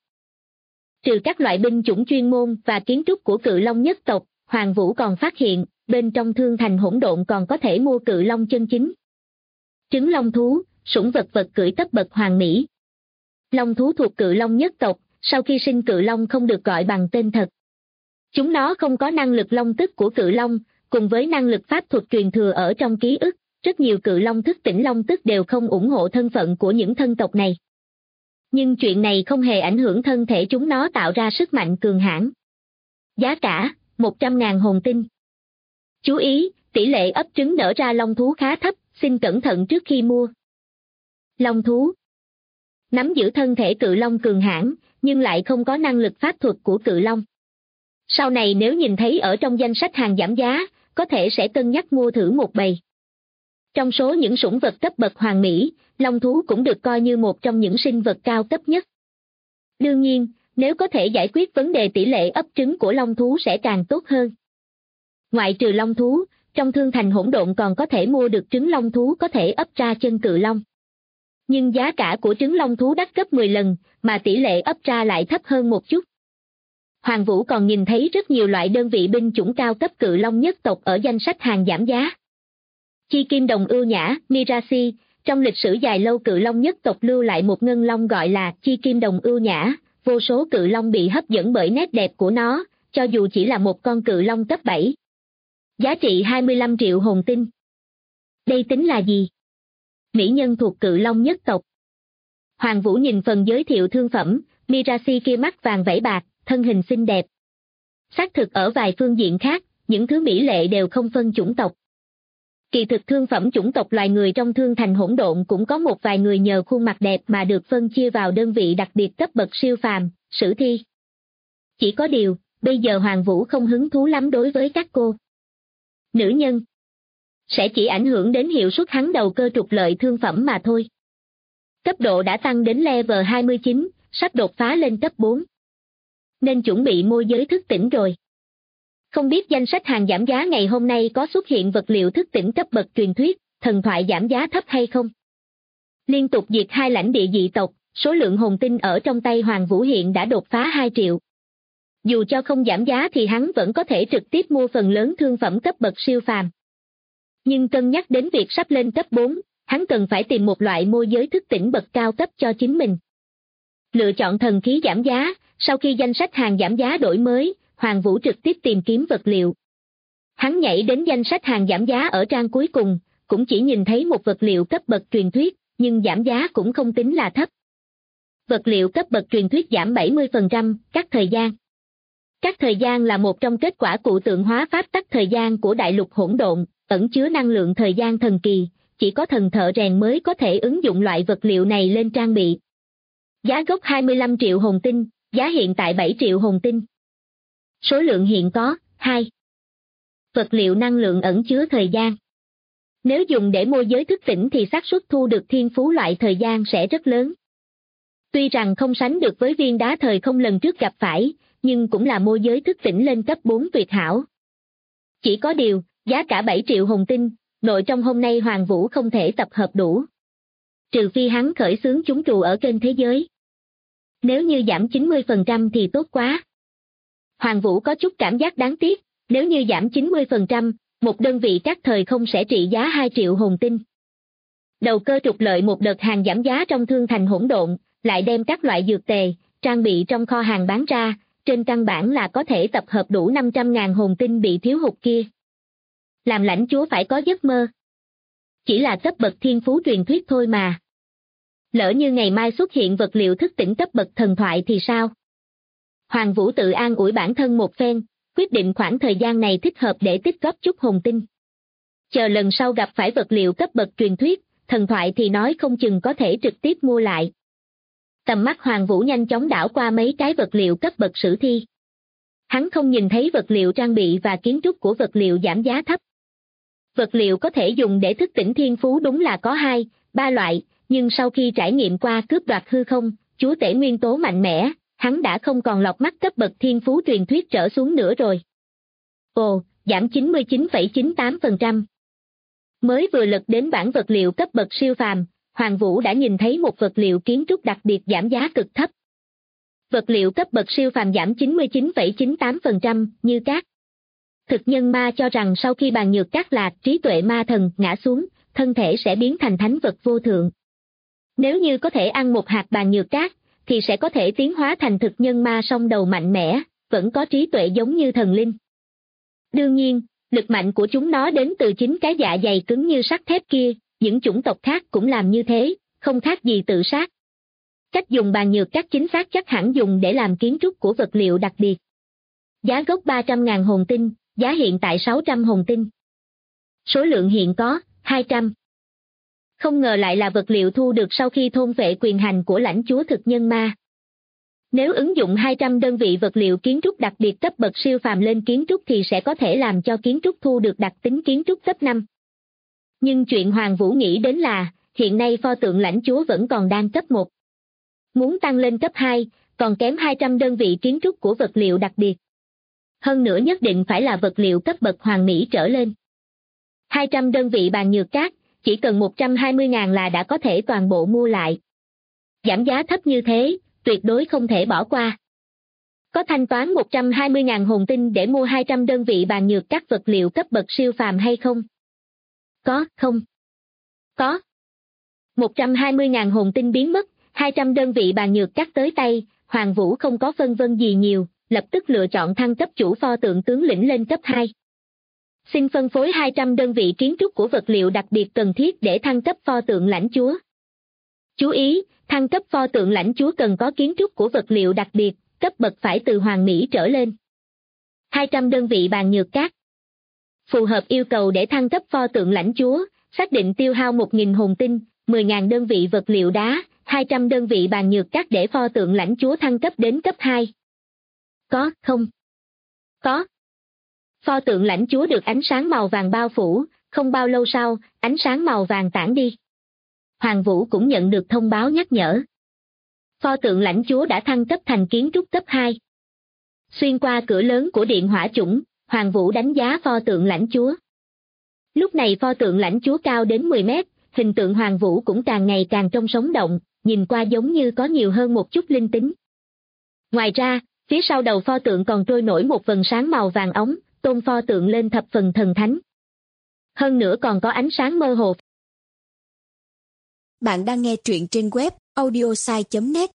Trừ các loại binh chủng chuyên môn và kiến trúc của Cự Long nhất tộc, Hoàng Vũ còn phát hiện, bên trong thương thành hỗn độn còn có thể mua Cự Long chân chính. Trứng long thú, sủng vật vật cưỡi cấp bậc Hoàng Mỹ. Long thú thuộc Cự Long nhất tộc, sau khi sinh Cự Long không được gọi bằng tên thật. Chúng nó không có năng lực long tức của Cự Long, cùng với năng lực pháp thuật truyền thừa ở trong ký ức, rất nhiều Cự Long thức tỉnh long tức đều không ủng hộ thân phận của những thân tộc này. Nhưng chuyện này không hề ảnh hưởng thân thể chúng nó tạo ra sức mạnh cường hãn. Giá cả, 100.000 hồn tinh. Chú ý, tỷ lệ ấp trứng nở ra long thú khá thấp, xin cẩn thận trước khi mua. Long thú nắm giữ thân thể Cự Long cường hãn, nhưng lại không có năng lực pháp thuật của Cự Long. Sau này nếu nhìn thấy ở trong danh sách hàng giảm giá, có thể sẽ cân nhắc mua thử một bầy. Trong số những sủng vật cấp bậc Hoàng Mỹ, long thú cũng được coi như một trong những sinh vật cao cấp nhất. Đương nhiên, nếu có thể giải quyết vấn đề tỷ lệ ấp trứng của long thú sẽ càng tốt hơn. Ngoại trừ long thú, trong thương thành hỗn độn còn có thể mua được trứng long thú có thể ấp ra chân Cự Long. Nhưng giá cả của trứng long thú đắt gấp 10 lần, mà tỷ lệ ấp ra lại thấp hơn một chút. Hoàng Vũ còn nhìn thấy rất nhiều loại đơn vị binh chủng cao cấp Cự Long nhất tộc ở danh sách hàng giảm giá. Chi kim đồng ưu nhã, Mirashi, trong lịch sử dài lâu Cự Long nhất tộc lưu lại một ngân long gọi là chi kim đồng ưu nhã, vô số Cự Long bị hấp dẫn bởi nét đẹp của nó, cho dù chỉ là một con Cự Long cấp 7. Giá trị 25 triệu hồn tinh. Đây tính là gì? Mỹ nhân thuộc Cự Long nhất tộc. Hoàng Vũ nhìn phần giới thiệu thương phẩm, Mirashi kia mắt vàng vảy bạc, thân hình xinh đẹp. Xác thực ở vài phương diện khác, những thứ mỹ lệ đều không phân chủng tộc. Kỳ thực thương phẩm chủng tộc loài người trong thương thành hỗn độn cũng có một vài người nhờ khuôn mặt đẹp mà được phân chia vào đơn vị đặc biệt cấp bậc siêu phàm, sử thi. Chỉ có điều, bây giờ Hoàng Vũ không hứng thú lắm đối với các cô nữ nhân. Sẽ chỉ ảnh hưởng đến hiệu suất hắn đầu cơ trục lợi thương phẩm mà thôi. Cấp độ đã tăng đến level 29, sắp đột phá lên cấp 4. Nên chuẩn bị môi giới thức tỉnh rồi. Không biết danh sách hàng giảm giá ngày hôm nay có xuất hiện vật liệu thức tỉnh cấp bậc truyền thuyết, thần thoại giảm giá thấp hay không? Liên tục diệt 2 lãnh địa dị tộc, số lượng hồn tinh ở trong tay Hoàng Vũ hiện đã đột phá 2 triệu. Dù cho không giảm giá thì hắn vẫn có thể trực tiếp mua phần lớn thương phẩm cấp bậc siêu phàm. Nhưng cân nhắc đến việc sắp lên cấp 4, hắn cần phải tìm một loại môi giới thức tỉnh bậc cao cấp cho chính mình. Lựa chọn thần khí giảm giá, sau khi danh sách hàng giảm giá đổi mới, Hoàng Vũ trực tiếp tìm kiếm vật liệu. Hắn nhảy đến danh sách hàng giảm giá ở trang cuối cùng, cũng chỉ nhìn thấy một vật liệu cấp bậc truyền thuyết, nhưng giảm giá cũng không tính là thấp. Vật liệu cấp bậc truyền thuyết giảm 70%, các thời gian. Các thời gian là một trong kết quả cụ tượng hóa pháp tắc thời gian của đại lục hỗn độn, ẩn chứa năng lượng thời gian thần kỳ, chỉ có thần thợ rèn mới có thể ứng dụng loại vật liệu này lên trang bị. Giá gốc 25 triệu hồn tinh, giá hiện tại 7 triệu hồn tinh. Số lượng hiện có, 2. Vật liệu năng lượng ẩn chứa thời gian. Nếu dùng để môi giới thức tỉnh thì xác suất thu được thiên phú loại thời gian sẽ rất lớn. Tuy rằng không sánh được với viên đá thời không lần trước gặp phải, nhưng cũng là môi giới thức tỉnh lên cấp 4 tuyệt hảo. Chỉ có điều, giá cả 7 triệu hồn tinh, nội trong hôm nay Hoàng Vũ không thể tập hợp đủ. Trừ phi hắn khởi xướng chúng trù ở kênh thế giới. Nếu như giảm 90% thì tốt quá. Hoàng Vũ có chút cảm giác đáng tiếc, nếu như giảm 90%, một đơn vị các thời không sẽ trị giá 2 triệu hồn tinh. Đầu cơ trục lợi một đợt hàng giảm giá trong thương thành hỗn độn, lại đem các loại dược tề, trang bị trong kho hàng bán ra, trên căn bản là có thể tập hợp đủ 500.000 hồn tinh bị thiếu hụt kia. Làm lãnh chúa phải có giấc mơ. Chỉ là cấp bậc thiên phú truyền thuyết thôi mà. Lỡ như ngày mai xuất hiện vật liệu thức tỉnh cấp bậc thần thoại thì sao? Hoàng Vũ tự an ủi bản thân một phen, quyết định khoảng thời gian này thích hợp để tích góp chút hồn tinh. Chờ lần sau gặp phải vật liệu cấp bậc truyền thuyết, thần thoại thì nói không chừng có thể trực tiếp mua lại. Tầm mắt Hoàng Vũ nhanh chóng đảo qua mấy cái vật liệu cấp bậc sử thi. Hắn không nhìn thấy vật liệu trang bị và kiến trúc của vật liệu giảm giá thấp. Vật liệu có thể dùng để thức tỉnh thiên phú đúng là có 2, 3 loại, nhưng sau khi trải nghiệm qua cướp đoạt hư không, chúa tể nguyên tố mạnh mẽ, hắn đã không còn lọc mắt cấp bậc thiên phú truyền thuyết trở xuống nữa rồi. Ồ, giảm 99,98%. Mới vừa lật đến bảng vật liệu cấp bậc siêu phàm, Hoàng Vũ đã nhìn thấy một vật liệu kiến trúc đặc biệt giảm giá cực thấp. Vật liệu cấp bậc siêu phàm giảm 99,98% như cát. Thực nhân ma cho rằng sau khi bàn nhược cát lạc trí tuệ ma thần ngã xuống, thân thể sẽ biến thành thánh vật vô thượng. Nếu như có thể ăn một hạt bàn nhược cát, thì sẽ có thể tiến hóa thành thực nhân ma song đầu mạnh mẽ, vẫn có trí tuệ giống như thần linh. Đương nhiên, lực mạnh của chúng nó đến từ chính cái dạ dày cứng như sắt thép kia, những chủng tộc khác cũng làm như thế, không khác gì tự sát. Cách dùng bàn nhược cát chính xác chắc hẳn dùng để làm kiến trúc của vật liệu đặc biệt. Giá gốc 300.000 hồn tinh, giá hiện tại 600 hồn tinh. Số lượng hiện có, 200. Không ngờ lại là vật liệu thu được sau khi thôn vệ quyền hành của lãnh chúa thực nhân ma. Nếu ứng dụng 200 đơn vị vật liệu kiến trúc đặc biệt cấp bậc siêu phàm lên kiến trúc thì sẽ có thể làm cho kiến trúc thu được đặc tính kiến trúc cấp 5. Nhưng chuyện Hoàng Vũ nghĩ đến là, hiện nay pho tượng lãnh chúa vẫn còn đang cấp 1. Muốn tăng lên cấp 2, còn kém 200 đơn vị kiến trúc của vật liệu đặc biệt. Hơn nữa nhất định phải là vật liệu cấp bậc hoàng mỹ trở lên. 200 đơn vị bàn nhược cát, chỉ cần 120.000 là đã có thể toàn bộ mua lại. Giảm giá thấp như thế, tuyệt đối không thể bỏ qua. Có thanh toán 120.000 hồn tinh để mua 200 đơn vị bàn nhược các vật liệu cấp bậc siêu phàm hay không? Có, không? Có. 120.000 hồn tinh biến mất, 200 đơn vị bàn nhược cắt tới tay, Hoàng Vũ không có phân vân gì nhiều, lập tức lựa chọn thăng cấp chủ pho tượng tướng lĩnh lên cấp 2. Xin phân phối 200 đơn vị kiến trúc của vật liệu đặc biệt cần thiết để thăng cấp pho tượng lãnh chúa. Chú ý, thăng cấp pho tượng lãnh chúa cần có kiến trúc của vật liệu đặc biệt, cấp bậc phải từ hoàng mỹ trở lên. 200 đơn vị bàn nhược cát. Phù hợp yêu cầu để thăng cấp pho tượng lãnh chúa, xác định tiêu hao 1.000 hồn tinh, 10.000 đơn vị vật liệu đá, 200 đơn vị bàn nhược cát để pho tượng lãnh chúa thăng cấp đến cấp 2. Có, không? Có. Pho tượng lãnh chúa được ánh sáng màu vàng bao phủ, không bao lâu sau, ánh sáng màu vàng tản đi. Hoàng Vũ cũng nhận được thông báo nhắc nhở. Pho tượng lãnh chúa đã thăng cấp thành kiến trúc cấp 2. Xuyên qua cửa lớn của điện hỏa chủng, Hoàng Vũ đánh giá pho tượng lãnh chúa. Lúc này pho tượng lãnh chúa cao đến 10 mét, hình tượng Hoàng Vũ cũng càng ngày càng trông sống động, nhìn qua giống như có nhiều hơn một chút linh tính. Ngoài ra, phía sau đầu pho tượng còn trôi nổi một vầng sáng màu vàng óng, tôn pho tượng lên thập phần thần thánh. Hơn nữa còn có ánh sáng mơ hồ. Bạn đang nghe truyện trên web audiosai.net.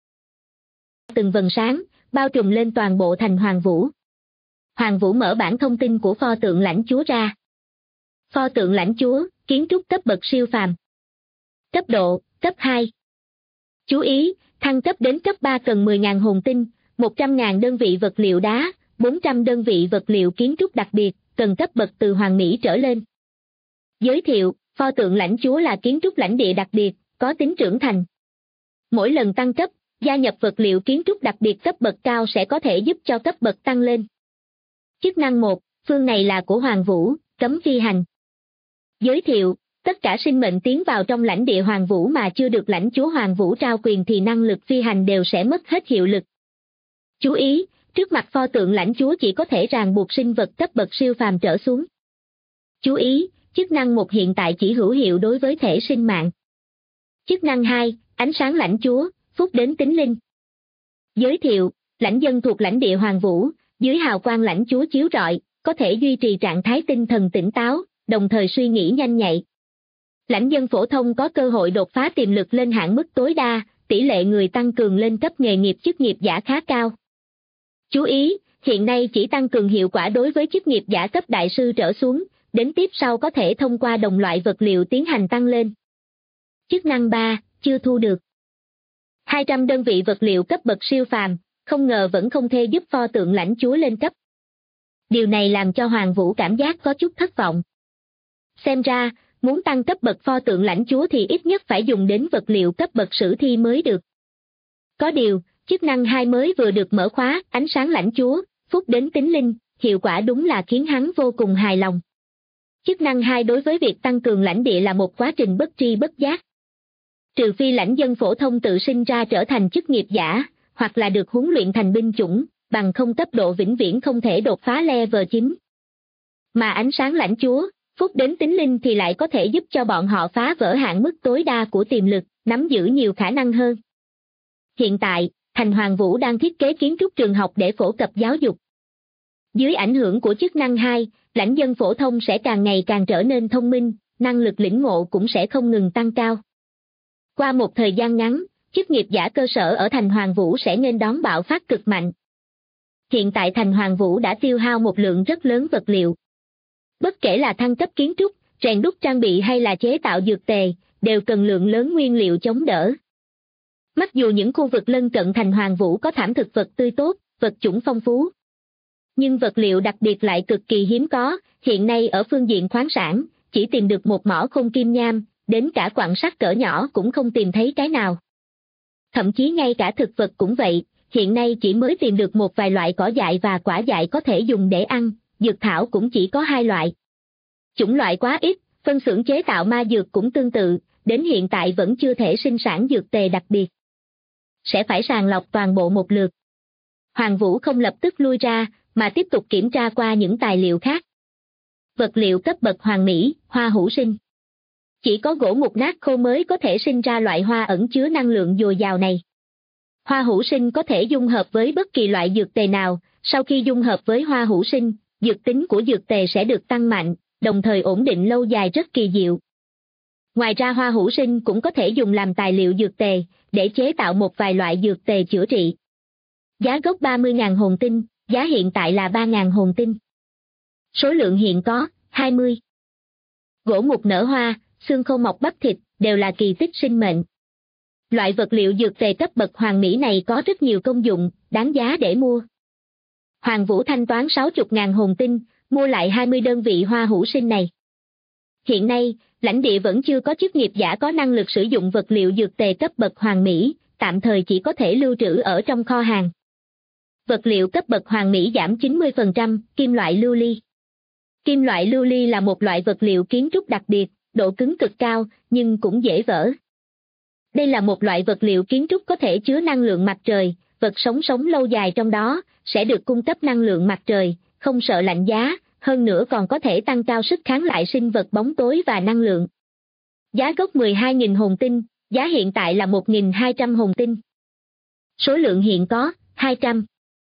Từng vầng sáng, bao trùm lên toàn bộ thành Hoàng Vũ. Hoàng Vũ mở bản thông tin của pho tượng lãnh chúa ra. Pho tượng lãnh chúa, kiến trúc cấp bậc siêu phàm. Cấp độ, cấp 2. Chú ý, thăng cấp đến cấp 3 cần 10.000 hồn tinh, 100.000 đơn vị vật liệu đá, 400 đơn vị vật liệu kiến trúc đặc biệt, cần cấp bậc từ hoàng mỹ trở lên. Giới thiệu, pho tượng lãnh chúa là kiến trúc lãnh địa đặc biệt, có tính trưởng thành. Mỗi lần tăng cấp, gia nhập vật liệu kiến trúc đặc biệt cấp bậc cao sẽ có thể giúp cho cấp bậc tăng lên. Chức năng 1, phương này là của Hoàng Vũ, cấm phi hành. Giới thiệu, tất cả sinh mệnh tiến vào trong lãnh địa Hoàng Vũ mà chưa được lãnh chúa Hoàng Vũ trao quyền thì năng lực phi hành đều sẽ mất hết hiệu lực. Chú ý, trước mặt pho tượng lãnh chúa chỉ có thể ràng buộc sinh vật cấp bậc siêu phàm trở xuống. Chú ý, chức năng 1 hiện tại chỉ hữu hiệu đối với thể sinh mạng. Chức năng 2, ánh sáng lãnh chúa, phúc đến tính linh. Giới thiệu, lãnh dân thuộc lãnh địa Hoàng Vũ, dưới hào quang lãnh chúa chiếu rọi, có thể duy trì trạng thái tinh thần tỉnh táo, đồng thời suy nghĩ nhanh nhạy. Lãnh dân phổ thông có cơ hội đột phá tiềm lực lên hạn mức tối đa, tỷ lệ người tăng cường lên cấp nghề nghiệp chức nghiệp giả khá cao. Chú ý, hiện nay chỉ tăng cường hiệu quả đối với chức nghiệp giả cấp đại sư trở xuống, đến tiếp sau có thể thông qua đồng loại vật liệu tiến hành tăng lên. Chức năng 3, chưa thu được. 200 đơn vị vật liệu cấp bậc siêu phàm, không ngờ vẫn không thể giúp pho tượng lãnh chúa lên cấp. Điều này làm cho Hoàng Vũ cảm giác có chút thất vọng. Xem ra, muốn tăng cấp bậc pho tượng lãnh chúa thì ít nhất phải dùng đến vật liệu cấp bậc sử thi mới được. Có điều, chức năng 2 mới vừa được mở khóa, ánh sáng lãnh chúa, phúc đến tính linh, hiệu quả đúng là khiến hắn vô cùng hài lòng. Chức năng 2 đối với việc tăng cường lãnh địa là một quá trình bất tri bất giác. Trừ phi lãnh dân phổ thông tự sinh ra trở thành chức nghiệp giả, hoặc là được huấn luyện thành binh chủng, bằng không cấp độ vĩnh viễn không thể đột phá level 9. Mà ánh sáng lãnh chúa, phúc đến tính linh thì lại có thể giúp cho bọn họ phá vỡ hạn mức tối đa của tiềm lực, nắm giữ nhiều khả năng hơn. Hiện tại, thành Hoàng Vũ đang thiết kế kiến trúc trường học để phổ cập giáo dục. Dưới ảnh hưởng của chức năng 2, lãnh dân phổ thông sẽ càng ngày càng trở nên thông minh, năng lực lĩnh ngộ cũng sẽ không ngừng tăng cao. Qua một thời gian ngắn, chức nghiệp giả cơ sở ở thành Hoàng Vũ sẽ nghênh đón bạo phát cực mạnh. Hiện tại thành Hoàng Vũ đã tiêu hao một lượng rất lớn vật liệu. Bất kể là thăng cấp kiến trúc, rèn đúc trang bị hay là chế tạo dược tề, đều cần lượng lớn nguyên liệu chống đỡ. Mặc dù những khu vực lân cận thành Hoàng Vũ có thảm thực vật tươi tốt, vật chủng phong phú, nhưng vật liệu đặc biệt lại cực kỳ hiếm có, hiện nay ở phương diện khoáng sản, chỉ tìm được một mỏ khung kim nham, đến cả quặng sắt cỡ nhỏ cũng không tìm thấy cái nào. Thậm chí ngay cả thực vật cũng vậy, hiện nay chỉ mới tìm được một vài loại cỏ dại và quả dại có thể dùng để ăn, dược thảo cũng chỉ có 2 loại. Chủng loại quá ít, phân xưởng chế tạo ma dược cũng tương tự, đến hiện tại vẫn chưa thể sinh sản dược tề đặc biệt. Sẽ phải sàng lọc toàn bộ một lượt. Hoàng Vũ không lập tức lui ra, mà tiếp tục kiểm tra qua những tài liệu khác. Vật liệu cấp bậc hoàng mỹ, hoa hữu sinh. Chỉ có gỗ mục nát khô mới có thể sinh ra loại hoa ẩn chứa năng lượng dồi dào này. Hoa hữu sinh có thể dung hợp với bất kỳ loại dược tề nào, sau khi dung hợp với hoa hữu sinh, dược tính của dược tề sẽ được tăng mạnh, đồng thời ổn định lâu dài rất kỳ diệu. Ngoài ra hoa hữu sinh cũng có thể dùng làm tài liệu dược tề, để chế tạo một vài loại dược tề chữa trị. Giá gốc 30.000 hồn tinh, giá hiện tại là 3.000 hồn tinh. Số lượng hiện có, 20. Gỗ mục nở hoa, xương khô mọc bắp thịt, đều là kỳ tích sinh mệnh. Loại vật liệu dược tề cấp bậc hoàn mỹ này có rất nhiều công dụng, đáng giá để mua. Hoàng Vũ thanh toán 60.000 hồn tinh, mua lại 20 đơn vị hoa hữu sinh này. Hiện nay, lãnh địa vẫn chưa có chức nghiệp giả có năng lực sử dụng vật liệu dược tề cấp bậc hoàn mỹ, tạm thời chỉ có thể lưu trữ ở trong kho hàng. Vật liệu cấp bậc hoàn mỹ giảm 90%, kim loại lưu ly. Kim loại lưu ly là một loại vật liệu kiến trúc đặc biệt, độ cứng cực cao, nhưng cũng dễ vỡ. Đây là một loại vật liệu kiến trúc có thể chứa năng lượng mặt trời, vật sống sống lâu dài trong đó, sẽ được cung cấp năng lượng mặt trời, không sợ lạnh giá, hơn nữa còn có thể tăng cao sức kháng lại sinh vật bóng tối và năng lượng. Giá gốc 12.000 hồn tinh, giá hiện tại là 1.200 hồn tinh. Số lượng hiện có, 200.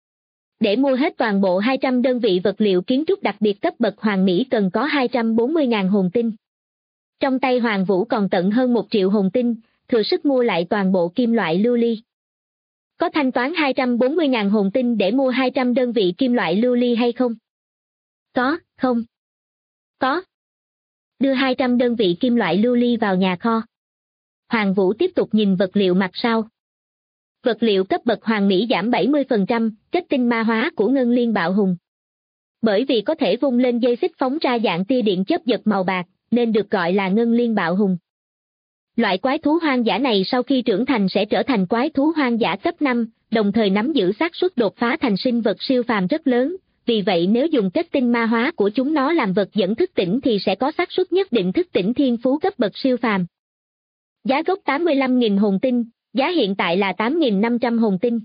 Để mua hết toàn bộ 200 đơn vị vật liệu kiến trúc đặc biệt cấp bậc hoàn mỹ cần có 240.000 hồn tinh. Trong tay Hoàng Vũ còn tận hơn 1 triệu hồn tinh, thừa sức mua lại toàn bộ kim loại lưu ly. Có thanh toán 240.000 hồn tinh để mua 200 đơn vị kim loại lưu ly hay không? Có, không? Có. Đưa 200 đơn vị kim loại lưu ly vào nhà kho. Hoàng Vũ tiếp tục nhìn vật liệu mặt sau. Vật liệu cấp bậc hoàn mỹ giảm 70%, kết tinh ma hóa của ngân liên bạo hùng. Bởi vì có thể vung lên dây xích phóng ra dạng tia điện chớp giật màu bạc, nên được gọi là ngân liên bạo hùng. Loại quái thú hoang dã này sau khi trưởng thành sẽ trở thành quái thú hoang dã cấp 5, đồng thời nắm giữ xác suất đột phá thành sinh vật siêu phàm rất lớn, vì vậy nếu dùng kết tinh ma hóa của chúng nó làm vật dẫn thức tỉnh thì sẽ có xác suất nhất định thức tỉnh thiên phú cấp bậc siêu phàm. Giá gốc 85.000 hồn tinh, giá hiện tại là 8.500 hồn tinh.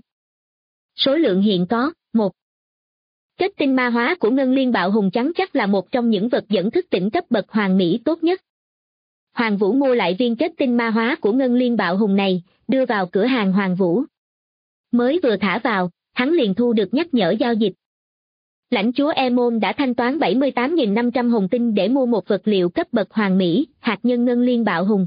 Số lượng hiện có, 1. Kết tinh ma hóa của ngân liên bạo hùng trắng chắc là một trong những vật dẫn thức tỉnh cấp bậc hoàn mỹ tốt nhất. Hoàng Vũ mua lại viên kết tinh ma hóa của ngân liên bạo hùng này, đưa vào cửa hàng Hoàng Vũ. Mới vừa thả vào, hắn liền thu được nhắc nhở giao dịch. Lãnh chúa Emon đã thanh toán 78.500 hồn tinh để mua một vật liệu cấp bậc hoàn mỹ, hạt nhân ngân liên bạo hùng.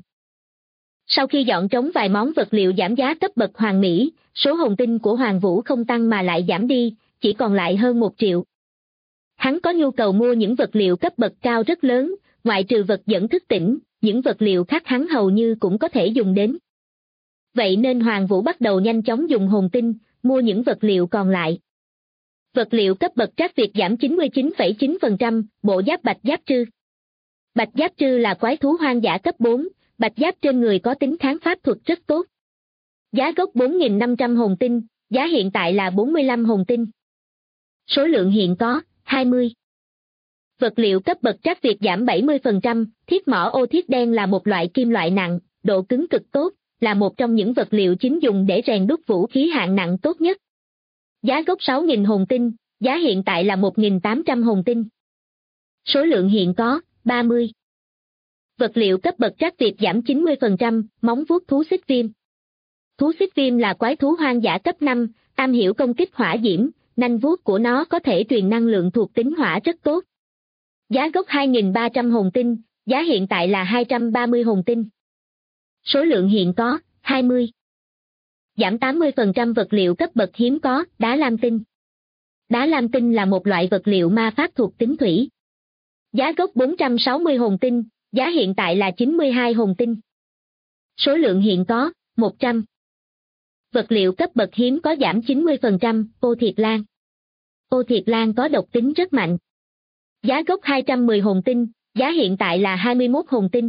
Sau khi dọn trống vài món vật liệu giảm giá cấp bậc hoàn mỹ, số hồn tinh của Hoàng Vũ không tăng mà lại giảm đi, chỉ còn lại hơn 1 triệu. Hắn có nhu cầu mua những vật liệu cấp bậc cao rất lớn, ngoại trừ vật dẫn thức tỉnh, những vật liệu khác hắn hầu như cũng có thể dùng đến. Vậy nên Hoàng Vũ bắt đầu nhanh chóng dùng hồn tinh, mua những vật liệu còn lại. Vật liệu cấp bậc trác Việt giảm 99,9%, bộ giáp bạch giáp trư. Bạch giáp trư là quái thú hoang dã cấp 4, bạch giáp trên người có tính kháng pháp thuật rất tốt. Giá gốc 4.500 hồn tinh, giá hiện tại là 45 hồn tinh. Số lượng hiện có, 20. Vật liệu cấp bậc trác Việt giảm 70%, thiết mỏ ô thiết đen là một loại kim loại nặng, độ cứng cực tốt, là một trong những vật liệu chính dùng để rèn đúc vũ khí hạng nặng tốt nhất. Giá gốc 6.000 hồn tinh, giá hiện tại là 1.800 hồn tinh. Số lượng hiện có, 30. Vật liệu cấp bậc trác Việt giảm 90%, móng vuốt thú xích viêm. Thú xích viêm là quái thú hoang dã cấp 5, am hiểu công kích hỏa diễm, nanh vuốt của nó có thể truyền năng lượng thuộc tính hỏa rất tốt. Giá gốc 2.300 hồn tinh, giá hiện tại là 230 hồn tinh. Số lượng hiện có, 20. Giảm 80% vật liệu cấp bậc hiếm có, đá lam tinh. Đá lam tinh là một loại vật liệu ma pháp thuộc tính thủy. Giá gốc 460 hồn tinh, giá hiện tại là 92 hồn tinh. Số lượng hiện có, 100. Vật liệu cấp bậc hiếm có giảm 90%, ô thiệt lan. Ô thiệt lan có độc tính rất mạnh. Giá gốc 210 hồn tinh, giá hiện tại là 21 hồn tinh.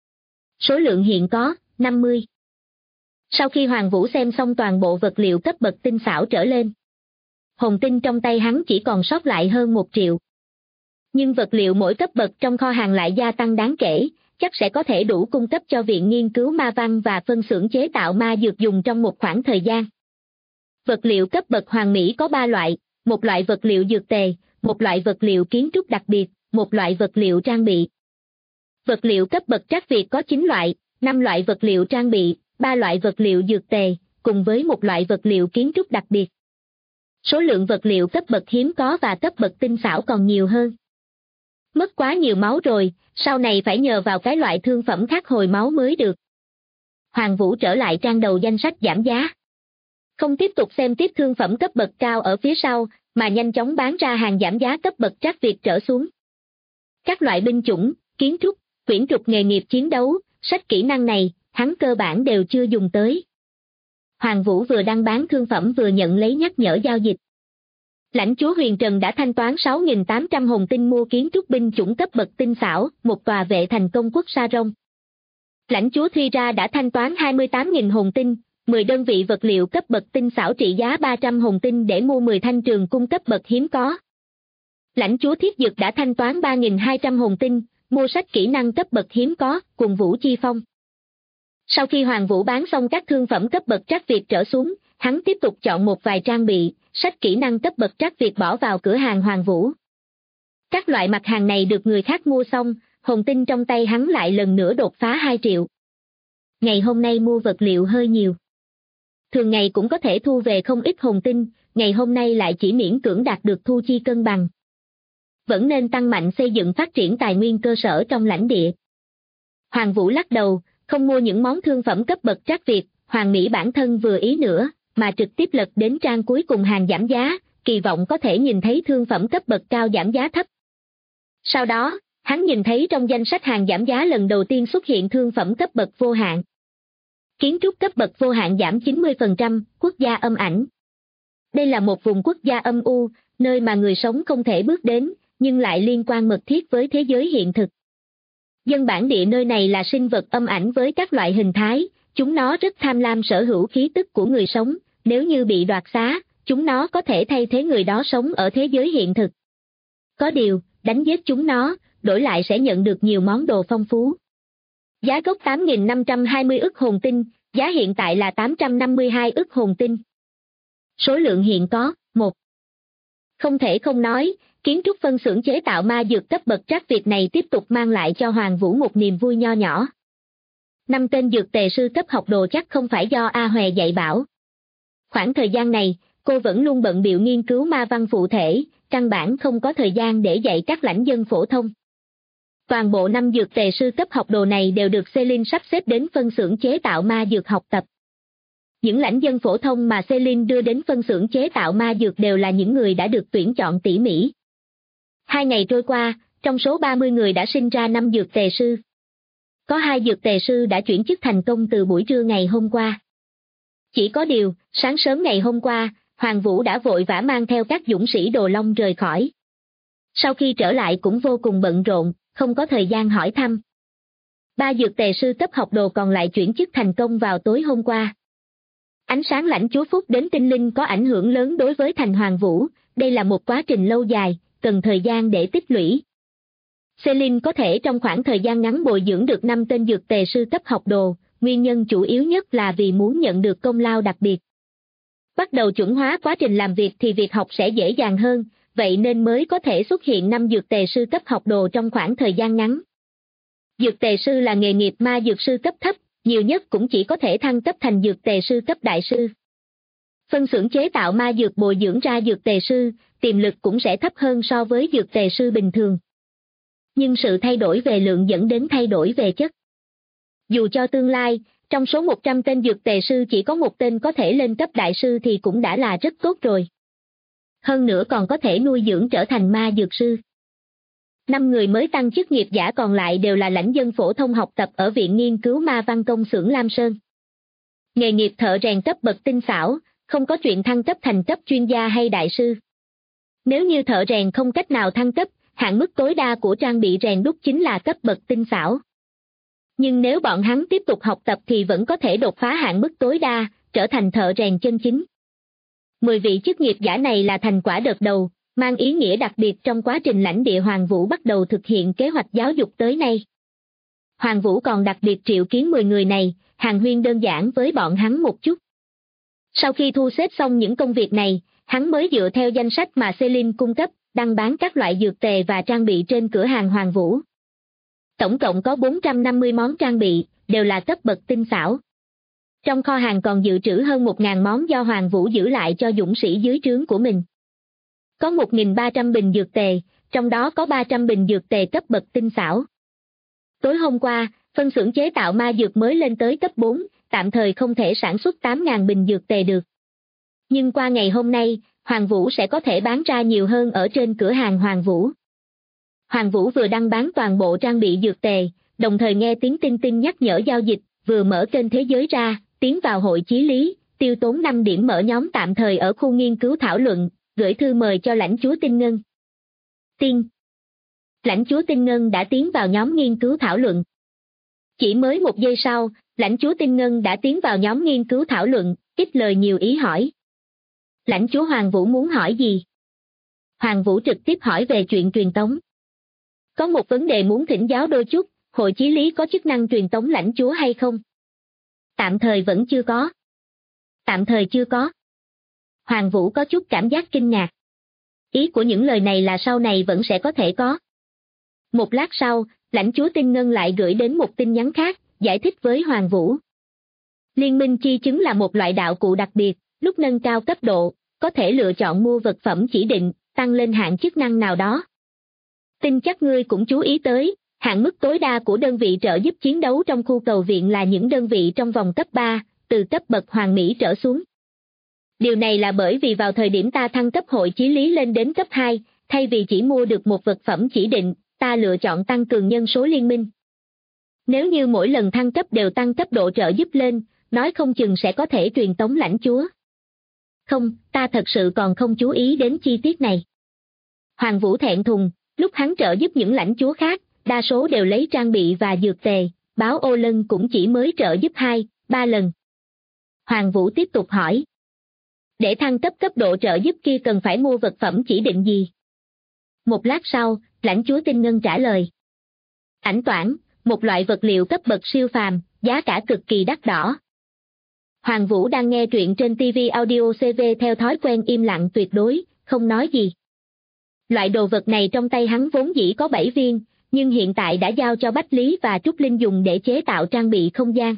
Số lượng hiện có, 50. Sau khi Hoàng Vũ xem xong toàn bộ vật liệu cấp bậc tinh xảo trở lên, hồn tinh trong tay hắn chỉ còn sót lại hơn 1 triệu. Nhưng vật liệu mỗi cấp bậc trong kho hàng lại gia tăng đáng kể, chắc sẽ có thể đủ cung cấp cho Viện Nghiên cứu Ma Văn và phân xưởng chế tạo ma dược dùng trong một khoảng thời gian. Vật liệu cấp bậc hoàn mỹ có 3 loại, một loại vật liệu dược tề, một loại vật liệu kiến trúc đặc biệt, một loại vật liệu trang bị. Vật liệu cấp bậc trác Việt có 9 loại, 5 loại vật liệu trang bị, 3 loại vật liệu dược tề, cùng với một loại vật liệu kiến trúc đặc biệt. Số lượng vật liệu cấp bậc hiếm có và cấp bậc tinh xảo còn nhiều hơn. Mất quá nhiều máu rồi, sau này phải nhờ vào cái loại thương phẩm khác hồi máu mới được. Hoàng Vũ trở lại trang đầu danh sách giảm giá. Không tiếp tục xem tiếp thương phẩm cấp bậc cao ở phía sau, mà nhanh chóng bán ra hàng giảm giá cấp bậc trác Việt trở xuống. Các loại binh chủng, kiến trúc, quyển trục nghề nghiệp chiến đấu, sách kỹ năng này, hắn cơ bản đều chưa dùng tới. Hoàng Vũ vừa đăng bán thương phẩm vừa nhận lấy nhắc nhở giao dịch. Lãnh chúa Huyền Trần đã thanh toán 6.800 hồn tinh mua kiến trúc binh chủng cấp bậc tinh xảo, một tòa vệ thành công quốc Sa Rông. Lãnh chúa Thuy Ra đã thanh toán 28.000 hồn tinh, 10 đơn vị vật liệu cấp bậc tinh xảo trị giá 300 hồn tinh để mua 10 thanh trường cung cấp bậc hiếm có. Lãnh chúa Thiết Dực đã thanh toán 3.200 hồn tinh, mua sách kỹ năng cấp bậc hiếm có, cùng Vũ Chi Phong. Sau khi Hoàng Vũ bán xong các thương phẩm cấp bậc trắc Việt trở xuống, hắn tiếp tục chọn một vài trang bị, sách kỹ năng cấp bậc trắc Việt bỏ vào cửa hàng Hoàng Vũ. Các loại mặt hàng này được người khác mua xong, hồn tinh trong tay hắn lại lần nữa đột phá 2 triệu. Ngày hôm nay mua vật liệu hơi nhiều. Thường ngày cũng có thể thu về không ít hồn tinh, ngày hôm nay lại chỉ miễn cưỡng đạt được thu chi cân bằng. Vẫn nên tăng mạnh xây dựng phát triển tài nguyên cơ sở trong lãnh địa. Hoàng Vũ lắc đầu, không mua những món thương phẩm cấp bậc trắc Việt, Hoàng Mỹ bản thân vừa ý nữa, mà trực tiếp lật đến trang cuối cùng hàng giảm giá, kỳ vọng có thể nhìn thấy thương phẩm cấp bậc cao giảm giá thấp. Sau đó, hắn nhìn thấy trong danh sách hàng giảm giá lần đầu tiên xuất hiện thương phẩm cấp bậc vô hạn. Kiến trúc cấp bậc vô hạn giảm 90%, quốc gia âm ảnh. Đây là một vùng quốc gia âm u, nơi mà người sống không thể bước đến, nhưng lại liên quan mật thiết với thế giới hiện thực. Dân bản địa nơi này là sinh vật âm ảnh với các loại hình thái, chúng nó rất tham lam sở hữu khí tức của người sống, nếu như bị đoạt xá, chúng nó có thể thay thế người đó sống ở thế giới hiện thực. Có điều, đánh giết chúng nó, đổi lại sẽ nhận được nhiều món đồ phong phú. Giá gốc 8.520 ức hồn tinh, giá hiện tại là 852 ức hồn tinh. Số lượng hiện có, 1. Không thể không nói, kiến trúc phân xưởng chế tạo ma dược cấp bậc trắc Việt này tiếp tục mang lại cho Hoàng Vũ một niềm vui nho nhỏ. 5 tên dược tề sư cấp học đồ chắc không phải do A Hòe dạy bảo. Khoảng thời gian này, cô vẫn luôn bận bịu nghiên cứu ma văn phụ thể, căn bản không có thời gian để dạy các lãnh dân phổ thông. Toàn bộ 5 dược tề sư cấp học đồ này đều được Celine sắp xếp đến phân xưởng chế tạo ma dược học tập. Những lãnh dân phổ thông mà Celine đưa đến phân xưởng chế tạo ma dược đều là những người đã được tuyển chọn tỉ mỉ. 2 ngày trôi qua, trong số 30 người đã sinh ra 5 dược tề sư. Có 2 dược tề sư đã chuyển chức thành công từ buổi trưa ngày hôm qua. Chỉ có điều, sáng sớm ngày hôm qua, Hoàng Vũ đã vội vã mang theo các dũng sĩ Đồ Long rời khỏi. Sau khi trở lại cũng vô cùng bận rộn, không có thời gian hỏi thăm. 3 dược tề sư cấp học đồ còn lại chuyển chức thành công vào tối hôm qua. Ánh sáng lãnh chúa Phúc đến tinh linh có ảnh hưởng lớn đối với thành Hoàng Vũ, đây là một quá trình lâu dài, cần thời gian để tích lũy. Celine có thể trong khoảng thời gian ngắn bồi dưỡng được 5 tên dược tề sư cấp học đồ, nguyên nhân chủ yếu nhất là vì muốn nhận được công lao đặc biệt. Bắt đầu chuẩn hóa quá trình làm việc thì việc học sẽ dễ dàng hơn, vậy nên mới có thể xuất hiện 5 dược tề sư cấp học đồ trong khoảng thời gian ngắn. Dược tề sư là nghề nghiệp ma dược sư cấp thấp, nhiều nhất cũng chỉ có thể thăng cấp thành dược tề sư cấp đại sư. Phân xưởng chế tạo ma dược bồi dưỡng ra dược tề sư, tiềm lực cũng sẽ thấp hơn so với dược tề sư bình thường. Nhưng sự thay đổi về lượng dẫn đến thay đổi về chất. Dù cho tương lai, trong số 100 tên dược tề sư chỉ có 1 tên có thể lên cấp đại sư thì cũng đã là rất tốt rồi. Hơn nữa còn có thể nuôi dưỡng trở thành ma dược sư. 5 người mới tăng chức nghiệp giả còn lại đều là lãnh dân phổ thông học tập ở Viện Nghiên cứu Ma Văn Công xưởng Lam Sơn. Nghề nghiệp thợ rèn cấp bậc tinh xảo, không có chuyện thăng cấp thành cấp chuyên gia hay đại sư. Nếu như thợ rèn không cách nào thăng cấp, hạn mức tối đa của trang bị rèn đúc chính là cấp bậc tinh xảo. Nhưng nếu bọn hắn tiếp tục học tập thì vẫn có thể đột phá hạn mức tối đa, trở thành thợ rèn chân chính. 10 vị chức nghiệp giả này là thành quả đợt đầu, mang ý nghĩa đặc biệt trong quá trình lãnh địa Hoàng Vũ bắt đầu thực hiện kế hoạch giáo dục tới nay. Hoàng Vũ còn đặc biệt triệu kiến 10 người này, hàn huyên đơn giản với bọn hắn một chút. Sau khi thu xếp xong những công việc này, hắn mới dựa theo danh sách mà Celine cung cấp, đăng bán các loại dược tề và trang bị trên cửa hàng Hoàng Vũ. Tổng cộng có 450 món trang bị, đều là cấp bậc tinh xảo. Trong kho hàng còn dự trữ hơn 1.000 món do Hoàng Vũ giữ lại cho dũng sĩ dưới trướng của mình. Có 1.300 bình dược tề, trong đó có 300 bình dược tề cấp bậc tinh xảo. Tối hôm qua, phân xưởng chế tạo ma dược mới lên tới cấp 4, tạm thời không thể sản xuất 8.000 bình dược tề được. Nhưng qua ngày hôm nay, Hoàng Vũ sẽ có thể bán ra nhiều hơn ở trên cửa hàng Hoàng Vũ. Hoàng Vũ vừa đăng bán toàn bộ trang bị dược tề, đồng thời nghe tiếng tinh tinh nhắc nhở giao dịch, vừa mở kênh thế giới ra, tiến vào hội chí lý, tiêu tốn 5 điểm mở nhóm tạm thời ở khu nghiên cứu thảo luận, gửi thư mời cho lãnh chúa Tinh Ngân. Tiên. Lãnh chúa Tinh Ngân đã tiến vào nhóm nghiên cứu thảo luận. Chỉ mới 1 giây sau, lãnh chúa Tinh Ngân đã tiến vào nhóm nghiên cứu thảo luận, ít lời nhiều ý hỏi. Lãnh chúa Hoàng Vũ muốn hỏi gì? Hoàng Vũ trực tiếp hỏi về chuyện truyền tống. Có một vấn đề muốn thỉnh giáo đôi chút, hội chí lý có chức năng truyền tống lãnh chúa hay không? Tạm thời vẫn chưa có. Tạm thời chưa có. Hoàng Vũ có chút cảm giác kinh ngạc. Ý của những lời này là sau này vẫn sẽ có thể có. Một lát sau, lãnh chúa Tinh Ngân lại gửi đến một tin nhắn khác, giải thích với Hoàng Vũ. Liên minh chi chứng là một loại đạo cụ đặc biệt, lúc nâng cao cấp độ, có thể lựa chọn mua vật phẩm chỉ định, tăng lên hạn chức năng nào đó. Tin chắc ngươi cũng chú ý tới, hạn mức tối đa của đơn vị trợ giúp chiến đấu trong khu cầu viện là những đơn vị trong vòng cấp 3, từ cấp bậc hoàng mỹ trở xuống. Điều này là bởi vì vào thời điểm ta thăng cấp hội chí lý lên đến cấp 2, thay vì chỉ mua được một vật phẩm chỉ định, ta lựa chọn tăng cường nhân số liên minh. Nếu như mỗi lần thăng cấp đều tăng cấp độ trợ giúp lên, nói không chừng sẽ có thể truyền tống lãnh chúa. Không, ta thật sự còn không chú ý đến chi tiết này. Hoàng Vũ thẹn thùng, lúc hắn trợ giúp những lãnh chúa khác, đa số đều lấy trang bị và dược tề, báo Ô Lân cũng chỉ mới trợ giúp 2-3 lần. Hoàng Vũ tiếp tục hỏi. Để thăng cấp cấp độ trợ giúp kia cần phải mua vật phẩm chỉ định gì? Một lát sau, lãnh chúa Tinh Ngân trả lời. Ảnh toản, một loại vật liệu cấp bậc siêu phàm, giá cả cực kỳ đắt đỏ. Hoàng Vũ đang nghe truyện trên TV Audio CV theo thói quen im lặng tuyệt đối, không nói gì. Loại đồ vật này trong tay hắn vốn dĩ có 7 viên, nhưng hiện tại đã giao cho Bách Lý và Trúc Linh dùng để chế tạo trang bị không gian.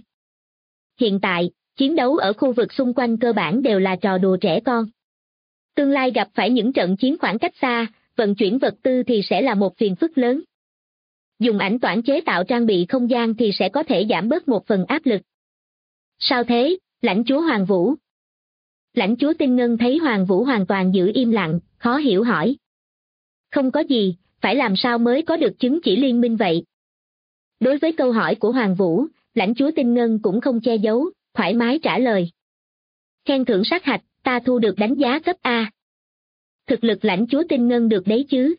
Hiện tại, chiến đấu ở khu vực xung quanh cơ bản đều là trò đùa trẻ con. Tương lai gặp phải những trận chiến khoảng cách xa, vận chuyển vật tư thì sẽ là một phiền phức lớn. Dùng ảnh toản chế tạo trang bị không gian thì sẽ có thể giảm bớt một phần áp lực. Sao thế, lãnh chúa Hoàng Vũ? Lãnh chúa Tinh Ngân thấy Hoàng Vũ hoàn toàn giữ im lặng, khó hiểu hỏi. Không có gì, phải làm sao mới có được chứng chỉ liên minh vậy? Đối với câu hỏi của Hoàng Vũ, lãnh chúa Tinh Ngân cũng không che giấu, thoải mái trả lời. Khen thưởng sát hạch, ta thu được đánh giá cấp A. Thực lực lãnh chúa Tinh Ngân được đấy chứ?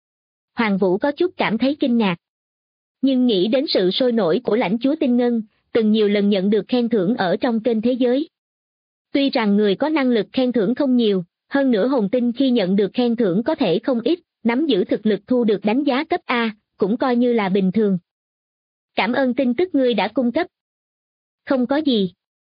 Hoàng Vũ có chút cảm thấy kinh ngạc. Nhưng nghĩ đến sự sôi nổi của lãnh chúa Tinh Ngân, từng nhiều lần nhận được khen thưởng ở trong kênh thế giới. Tuy rằng người có năng lực khen thưởng không nhiều, hơn nữa hồn tinh khi nhận được khen thưởng có thể không ít, nắm giữ thực lực thu được đánh giá cấp A, cũng coi như là bình thường. Cảm ơn tin tức ngươi đã cung cấp. Không có gì.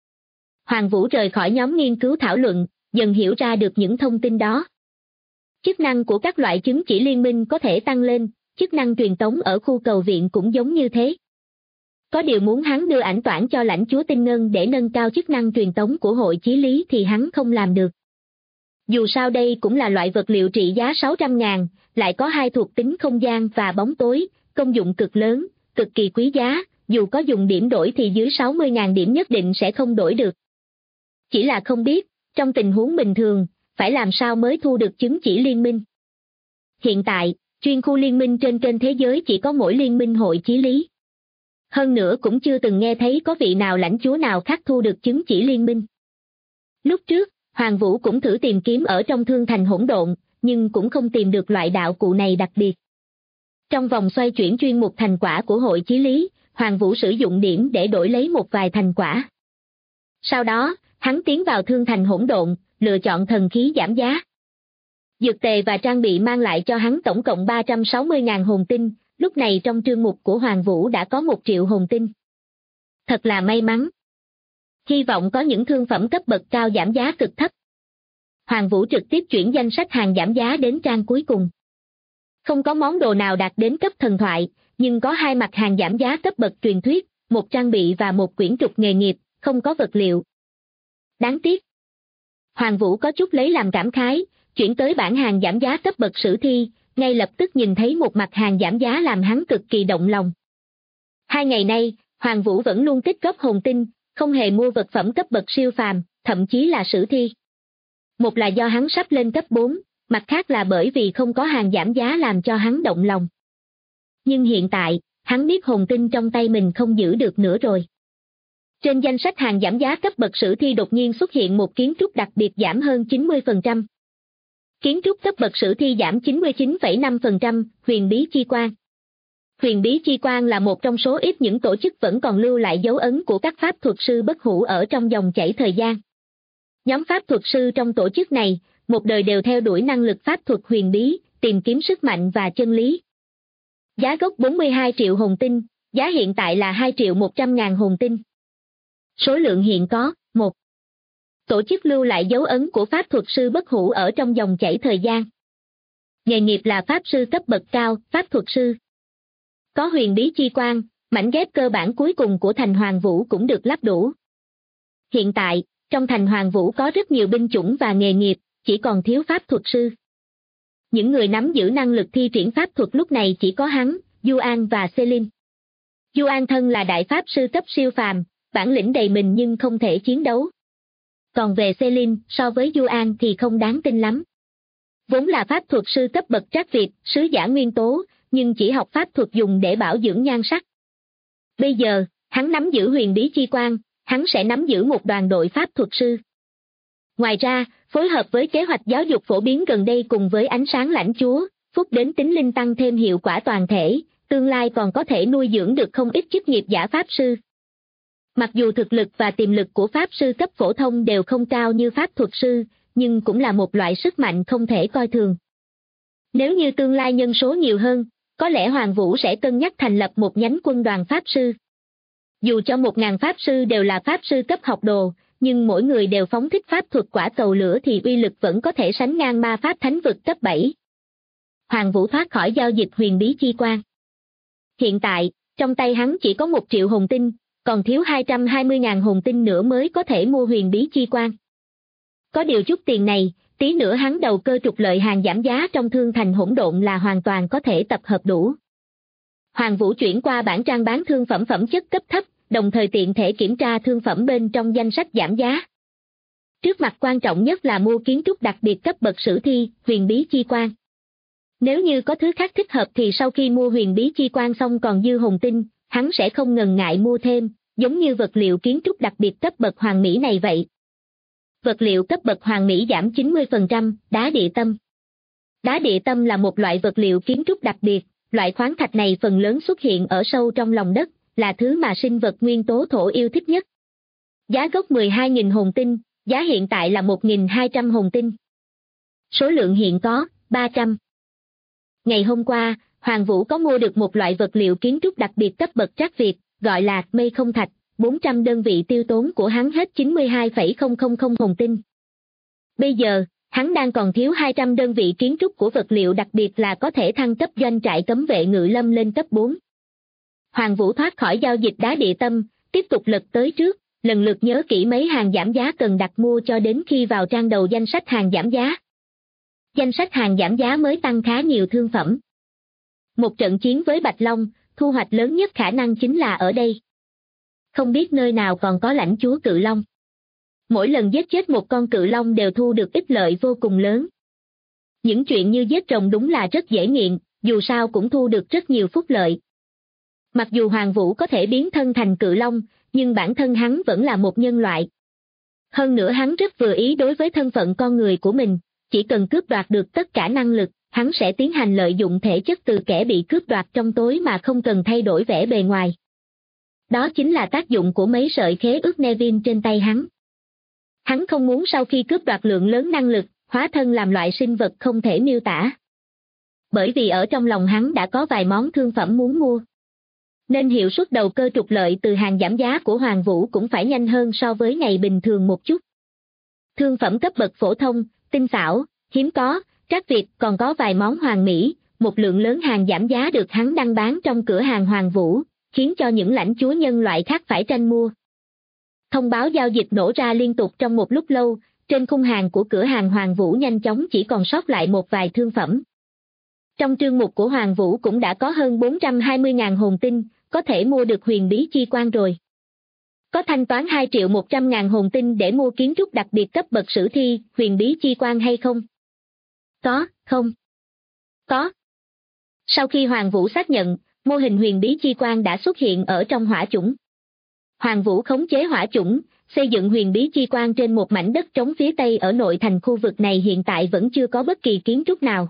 Hoàng Vũ rời khỏi nhóm nghiên cứu thảo luận, dần hiểu ra được những thông tin đó. Chức năng của các loại chứng chỉ liên minh có thể tăng lên, chức năng truyền tống ở khu cầu viện cũng giống như thế. Có điều muốn hắn đưa ảnh toản cho lãnh chúa Tinh Ngân để nâng cao chức năng truyền tống của hội chí lý thì hắn không làm được. Dù sao đây cũng là loại vật liệu trị giá 600.000, lại có 2 thuộc tính không gian và bóng tối, công dụng cực lớn, cực kỳ quý giá, dù có dùng điểm đổi thì dưới 60.000 điểm nhất định sẽ không đổi được. Chỉ là không biết, trong tình huống bình thường, phải làm sao mới thu được chứng chỉ liên minh. Hiện tại, chuyên khu liên minh trên kênh thế giới chỉ có mỗi liên minh hội chí lý. Hơn nữa cũng chưa từng nghe thấy có vị nào lãnh chúa nào khác thu được chứng chỉ liên minh. Lúc trước, Hoàng Vũ cũng thử tìm kiếm ở trong thương thành hỗn độn, nhưng cũng không tìm được loại đạo cụ này đặc biệt. Trong vòng xoay chuyển chuyên mục thành quả của hội chí lý, Hoàng Vũ sử dụng điểm để đổi lấy một vài thành quả. Sau đó, hắn tiến vào thương thành hỗn độn, lựa chọn thần khí giảm giá. Dược tề và trang bị mang lại cho hắn tổng cộng 360.000 hồn tinh, lúc này trong trương mục của Hoàng Vũ đã có 1 triệu hồn tinh. Thật là may mắn. Hy vọng có những thương phẩm cấp bậc cao giảm giá cực thấp. Hoàng Vũ trực tiếp chuyển danh sách hàng giảm giá đến trang cuối cùng. Không có món đồ nào đạt đến cấp thần thoại, nhưng có 2 mặt hàng giảm giá cấp bậc truyền thuyết, 1 trang bị và 1 quyển trục nghề nghiệp, không có vật liệu. Đáng tiếc. Hoàng Vũ có chút lấy làm cảm khái, chuyển tới bảng hàng giảm giá cấp bậc sử thi, ngay lập tức nhìn thấy một mặt hàng giảm giá làm hắn cực kỳ động lòng. 2 ngày nay, Hoàng Vũ vẫn luôn tích góp hồn tinh, không hề mua vật phẩm cấp bậc siêu phàm, thậm chí là sử thi. Một là do hắn sắp lên cấp 4, mặt khác là bởi vì không có hàng giảm giá làm cho hắn động lòng. Nhưng hiện tại, hắn biết hồn tinh trong tay mình không giữ được nữa rồi. Trên danh sách hàng giảm giá cấp bậc sử thi đột nhiên xuất hiện một kiến trúc đặc biệt giảm hơn 90%. Kiến trúc cấp bậc sử thi giảm 99,5%, huyền bí chi quan. Huyền bí chi quan là một trong số ít những tổ chức vẫn còn lưu lại dấu ấn của các pháp thuật sư bất hủ ở trong dòng chảy thời gian. Nhóm pháp thuật sư trong tổ chức này, một đời đều theo đuổi năng lực pháp thuật huyền bí, tìm kiếm sức mạnh và chân lý. Giá gốc 42 triệu hồn tinh, giá hiện tại là 2 triệu 100.000 hồn tinh. Số lượng hiện có, 1. Tổ chức lưu lại dấu ấn của pháp thuật sư bất hủ ở trong dòng chảy thời gian. Nghề nghiệp là pháp sư cấp bậc cao, pháp thuật sư. Có huyền bí chi quan, mảnh ghép cơ bản cuối cùng của thành Hoàng Vũ cũng được lắp đủ. Hiện tại, trong thành Hoàng Vũ có rất nhiều binh chủng và nghề nghiệp, chỉ còn thiếu pháp thuật sư. Những người nắm giữ năng lực thi triển pháp thuật lúc này chỉ có hắn, Yuan và Selin. Yuan thân là đại pháp sư cấp siêu phàm, bản lĩnh đầy mình nhưng không thể chiến đấu. Còn về Selin, so với Yuan thì không đáng tin lắm. Vốn là pháp thuật sư cấp bậc trác Việt, sứ giả nguyên tố, nhưng chỉ học pháp thuật dùng để bảo dưỡng nhan sắc. Bây giờ, hắn nắm giữ huyền bí chi quan, hắn sẽ nắm giữ một đoàn đội pháp thuật sư. Ngoài ra, phối hợp với kế hoạch giáo dục phổ biến gần đây cùng với ánh sáng lãnh chúa, phúc đến tính linh tăng thêm hiệu quả toàn thể, tương lai còn có thể nuôi dưỡng được không ít chức nghiệp giả pháp sư. Mặc dù thực lực và tiềm lực của pháp sư cấp phổ thông đều không cao như pháp thuật sư, nhưng cũng là một loại sức mạnh không thể coi thường. Nếu như tương lai nhân số nhiều hơn, có lẽ Hoàng Vũ sẽ cân nhắc thành lập một nhánh quân đoàn pháp sư. Dù cho 1.000 pháp sư đều là pháp sư cấp học đồ, nhưng mỗi người đều phóng thích pháp thuật quả cầu lửa thì uy lực vẫn có thể sánh ngang ma pháp thánh vực cấp 7. Hoàng Vũ thoát khỏi giao dịch huyền bí chi quan. Hiện tại, trong tay hắn chỉ có 1 triệu hồn tinh, còn thiếu 220.000 hồn tinh nữa mới có thể mua huyền bí chi quan. Có điều chút tiền này, tí nữa hắn đầu cơ trục lợi hàng giảm giá trong thương thành hỗn độn là hoàn toàn có thể tập hợp đủ. Hoàng Vũ chuyển qua bản trang bán thương phẩm phẩm chất cấp thấp, đồng thời tiện thể kiểm tra thương phẩm bên trong danh sách giảm giá. Trước mặt quan trọng nhất là mua kiến trúc đặc biệt cấp bậc sử thi, huyền bí chi quan. Nếu như có thứ khác thích hợp thì sau khi mua huyền bí chi quan xong còn dư hồn tinh, hắn sẽ không ngần ngại mua thêm, giống như vật liệu kiến trúc đặc biệt cấp bậc hoàng mỹ này vậy. Vật liệu cấp bậc hoàng mỹ giảm 90%, đá địa tâm. Đá địa tâm là một loại vật liệu kiến trúc đặc biệt, loại khoáng thạch này phần lớn xuất hiện ở sâu trong lòng đất, là thứ mà sinh vật nguyên tố thổ yêu thích nhất. Giá gốc 12.000 hồn tinh, giá hiện tại là 1.200 hồn tinh. Số lượng hiện có, 300. Ngày hôm qua, Hoàng Vũ có mua được một loại vật liệu kiến trúc đặc biệt cấp bậc trác Việt, gọi là mây không thạch, 400 đơn vị tiêu tốn của hắn hết 92,000 hồn tinh. Bây giờ, hắn đang còn thiếu 200 đơn vị kiến trúc của vật liệu đặc biệt là có thể thăng cấp doanh trại cấm vệ ngự lâm lên cấp 4. Hoàng Vũ thoát khỏi giao dịch đá địa tâm, tiếp tục lật tới trước, lần lượt nhớ kỹ mấy hàng giảm giá cần đặt mua cho đến khi vào trang đầu danh sách hàng giảm giá. Danh sách hàng giảm giá mới tăng khá nhiều thương phẩm. Một trận chiến với Bạch Long, thu hoạch lớn nhất khả năng chính là ở đây. Không biết nơi nào còn có lãnh chúa cự long. Mỗi lần giết chết một con cự long đều thu được ích lợi vô cùng lớn. Những chuyện như giết rồng đúng là rất dễ nghiện, dù sao cũng thu được rất nhiều phúc lợi. Mặc dù Hoàng Vũ có thể biến thân thành cự long, nhưng bản thân hắn vẫn là một nhân loại. Hơn nữa hắn rất vừa ý đối với thân phận con người của mình, chỉ cần cướp đoạt được tất cả năng lực, hắn sẽ tiến hành lợi dụng thể chất từ kẻ bị cướp đoạt trong tối mà không cần thay đổi vẻ bề ngoài. Đó chính là tác dụng của mấy sợi khế ước Nevin trên tay hắn. Hắn không muốn sau khi cướp đoạt lượng lớn năng lực, hóa thân làm loại sinh vật không thể miêu tả. Bởi vì ở trong lòng hắn đã có vài món thương phẩm muốn mua. Nên hiệu suất đầu cơ trục lợi từ hàng giảm giá của Hoàng Vũ cũng phải nhanh hơn so với ngày bình thường một chút. Thương phẩm cấp bậc phổ thông, tinh xảo, hiếm có, trác Việt còn có vài món hoàng mỹ, một lượng lớn hàng giảm giá được hắn đăng bán trong cửa hàng Hoàng Vũ, khiến cho những lãnh chúa nhân loại khác phải tranh mua. Thông báo giao dịch nổ ra liên tục trong một lúc lâu, trên khung hàng của cửa hàng Hoàng Vũ nhanh chóng chỉ còn sót lại một vài thương phẩm. Trong trương mục của Hoàng Vũ cũng đã có hơn 420.000 hồn tinh, có thể mua được huyền bí chi quan rồi. Có thanh toán 2.100.000 hồn tinh để mua kiến trúc đặc biệt cấp bậc sử thi, huyền bí chi quan hay không? Có, không? Có. Sau khi Hoàng Vũ xác nhận, mô hình huyền bí chi quan đã xuất hiện ở trong hỏa chủng. Hoàng Vũ khống chế hỏa chủng, xây dựng huyền bí chi quan trên một mảnh đất trống phía tây ở nội thành. Khu vực này hiện tại vẫn chưa có bất kỳ kiến trúc nào.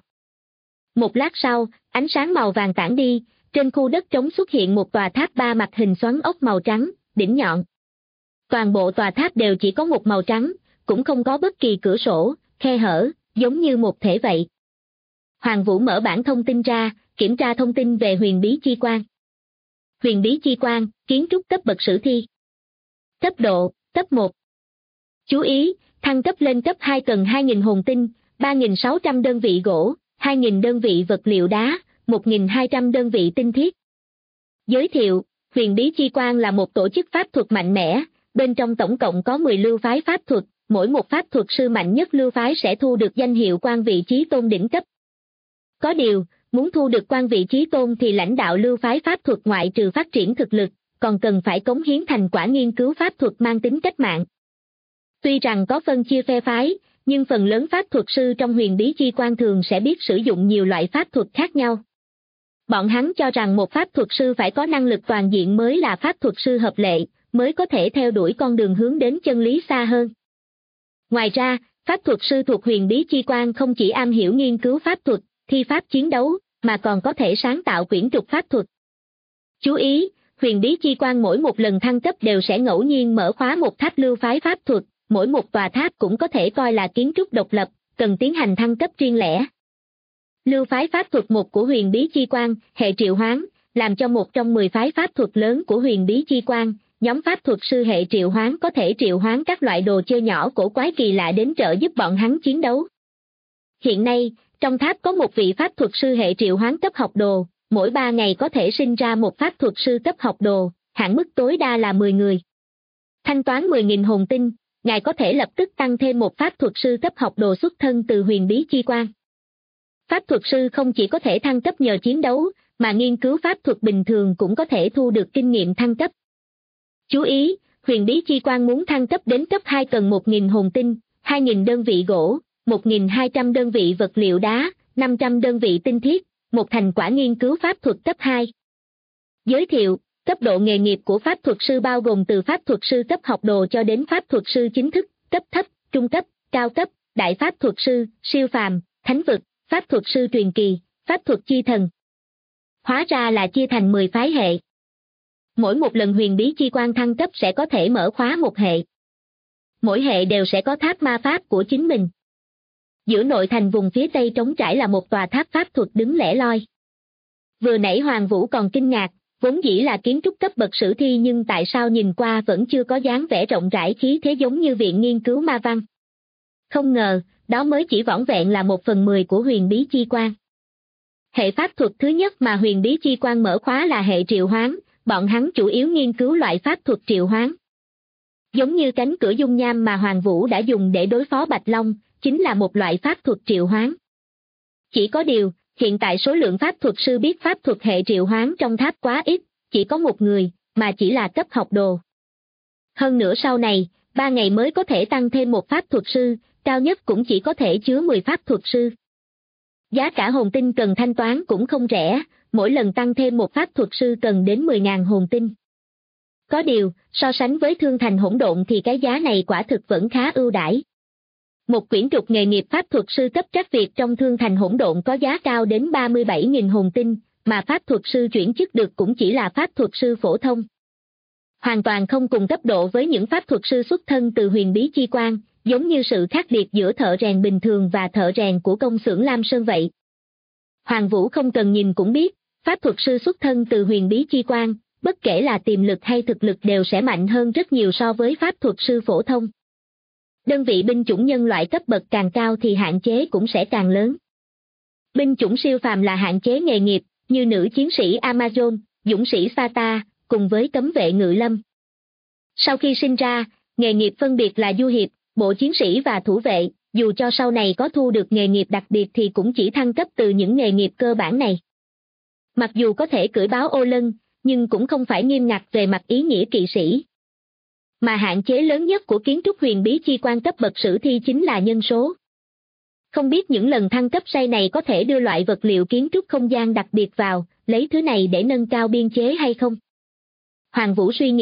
Một lát sau, ánh sáng màu vàng tản đi, trên khu đất trống xuất hiện một tòa tháp ba mặt hình xoắn ốc màu trắng, đỉnh nhọn. Toàn bộ tòa tháp đều chỉ có một màu trắng, cũng không có bất kỳ cửa sổ, khe hở, giống như một thể vậy. Hoàng Vũ mở bản thông tin ra, kiểm tra thông tin về huyền bí chi quan. Huyền bí chi quan, kiến trúc cấp bậc sử thi. Cấp độ, cấp 1. Chú ý, thăng cấp lên cấp 2 cần 2.000 hồn tinh, 3.600 đơn vị gỗ, 2.000 đơn vị vật liệu đá, 1.200 đơn vị tinh thiết. Giới thiệu, huyền bí chi quan là một tổ chức pháp thuật mạnh mẽ, bên trong tổng cộng có 10 lưu phái pháp thuật, mỗi một pháp thuật sư mạnh nhất lưu phái sẽ thu được danh hiệu quan vị chí tôn đỉnh cấp. Có điều, muốn thu được quan vị chí tôn thì lãnh đạo lưu phái pháp thuật ngoại trừ phát triển thực lực, còn cần phải cống hiến thành quả nghiên cứu pháp thuật mang tính cách mạng. Tuy rằng có phân chia phe phái, nhưng phần lớn pháp thuật sư trong huyền bí chi quan thường sẽ biết sử dụng nhiều loại pháp thuật khác nhau. Bọn hắn cho rằng một pháp thuật sư phải có năng lực toàn diện mới là pháp thuật sư hợp lệ, mới có thể theo đuổi con đường hướng đến chân lý xa hơn. Ngoài ra, pháp thuật sư thuộc huyền bí chi quan không chỉ am hiểu nghiên cứu pháp thuật, thi pháp chiến đấu, mà còn có thể sáng tạo quyển trục pháp thuật. Chú ý, huyền bí chi quan mỗi một lần thăng cấp đều sẽ ngẫu nhiên mở khóa một tháp lưu phái pháp thuật, mỗi một tòa tháp cũng có thể coi là kiến trúc độc lập, cần tiến hành thăng cấp riêng lẻ. Lưu phái pháp thuật 1 của huyền bí chi quan, hệ triệu hoán, làm cho một trong 10 phái pháp thuật lớn của huyền bí chi quan, nhóm pháp thuật sư hệ triệu hoán có thể triệu hoán các loại đồ chơi nhỏ cổ quái kỳ lạ đến trợ giúp bọn hắn chiến đấu. Hiện nay, trong tháp có một vị pháp thuật sư hệ triệu hoán cấp học đồ, mỗi 3 ngày có thể sinh ra một pháp thuật sư cấp học đồ, hạn mức tối đa là 10 người. Thanh toán 10.000 hồn tinh, ngài có thể lập tức tăng thêm một pháp thuật sư cấp học đồ xuất thân từ huyền bí chi quan. Pháp thuật sư không chỉ có thể thăng cấp nhờ chiến đấu, mà nghiên cứu pháp thuật bình thường cũng có thể thu được kinh nghiệm thăng cấp. Chú ý, huyền bí chi quan muốn thăng cấp đến cấp 2 cần 1.000 hồn tinh, 2.000 đơn vị gỗ, 1.200 đơn vị vật liệu đá, 500 đơn vị tinh thiết, một thành quả nghiên cứu pháp thuật cấp 2. Giới thiệu, cấp độ nghề nghiệp của pháp thuật sư bao gồm từ pháp thuật sư cấp học đồ cho đến pháp thuật sư chính thức, cấp thấp, trung cấp, cao cấp, đại pháp thuật sư, siêu phàm, thánh vực, pháp thuật sư truyền kỳ, pháp thuật chi thần. Hóa ra là chia thành 10 phái hệ. Mỗi một lần huyền bí chi quan thăng cấp sẽ có thể mở khóa một hệ. Mỗi hệ đều sẽ có tháp ma pháp của chính mình. Giữa nội thành vùng phía tây trống trải là một tòa tháp pháp thuật đứng lẻ loi. Vừa nãy Hoàng Vũ còn kinh ngạc, vốn dĩ là kiến trúc cấp bậc sử thi nhưng tại sao nhìn qua vẫn chưa có dáng vẻ rộng rãi khí thế giống như viện nghiên cứu ma văn. Không ngờ, đó mới chỉ vỏn vẹn là 1/10 của huyền bí chi quan. Hệ pháp thuật thứ nhất mà huyền bí chi quan mở khóa là hệ triệu hoán, bọn hắn chủ yếu nghiên cứu loại pháp thuật triệu hoán. Giống như cánh cửa dung nham mà Hoàng Vũ đã dùng để đối phó Bạch Long, chính là một loại pháp thuật triệu hoán. Chỉ có điều, hiện tại số lượng pháp thuật sư biết pháp thuật hệ triệu hoán trong tháp quá ít, chỉ có 1 người, mà chỉ là cấp học đồ. Hơn nữa sau này, 3 ngày mới có thể tăng thêm một pháp thuật sư, cao nhất cũng chỉ có thể chứa 10 pháp thuật sư. Giá cả hồn tinh cần thanh toán cũng không rẻ, mỗi lần tăng thêm một pháp thuật sư cần đến 10.000 hồn tinh. Có điều, so sánh với Thương Thành Hỗn Độn thì cái giá này quả thực vẫn khá ưu đãi. Một quyển trục nghề nghiệp pháp thuật sư cấp trắc Việt trong Thương Thành Hỗn Độn có giá cao đến 37.000 hồn tinh, mà pháp thuật sư chuyển chức được cũng chỉ là pháp thuật sư phổ thông. Hoàn toàn không cùng cấp độ với những pháp thuật sư xuất thân từ huyền bí chi quan, giống như sự khác biệt giữa thợ rèn bình thường và thợ rèn của công xưởng Lam Sơn vậy. Hoàng Vũ không cần nhìn cũng biết, pháp thuật sư xuất thân từ huyền bí chi quan, bất kể là tiềm lực hay thực lực đều sẽ mạnh hơn rất nhiều so với pháp thuật sư phổ thông. Đơn vị binh chủng nhân loại cấp bậc càng cao thì hạn chế cũng sẽ càng lớn. Binh chủng siêu phàm là hạn chế nghề nghiệp, như nữ chiến sĩ Amazon, dũng sĩ Sata, cùng với cấm vệ ngự lâm. Sau khi sinh ra, nghề nghiệp phân biệt là du hiệp, bộ chiến sĩ và thủ vệ, dù cho sau này có thu được nghề nghiệp đặc biệt thì cũng chỉ thăng cấp từ những nghề nghiệp cơ bản này. Mặc dù có thể cưỡi báo ô lân, nhưng cũng không phải nghiêm ngặt về mặt ý nghĩa kỵ sĩ. Mà hạn chế lớn nhất của kiến trúc huyền bí chi quan cấp bậc sử thi chính là nhân số. Không biết những lần thăng cấp say này có thể đưa loại vật liệu kiến trúc không gian đặc biệt vào, lấy thứ này để nâng cao biên chế hay không? Hoàng Vũ suy nghĩ,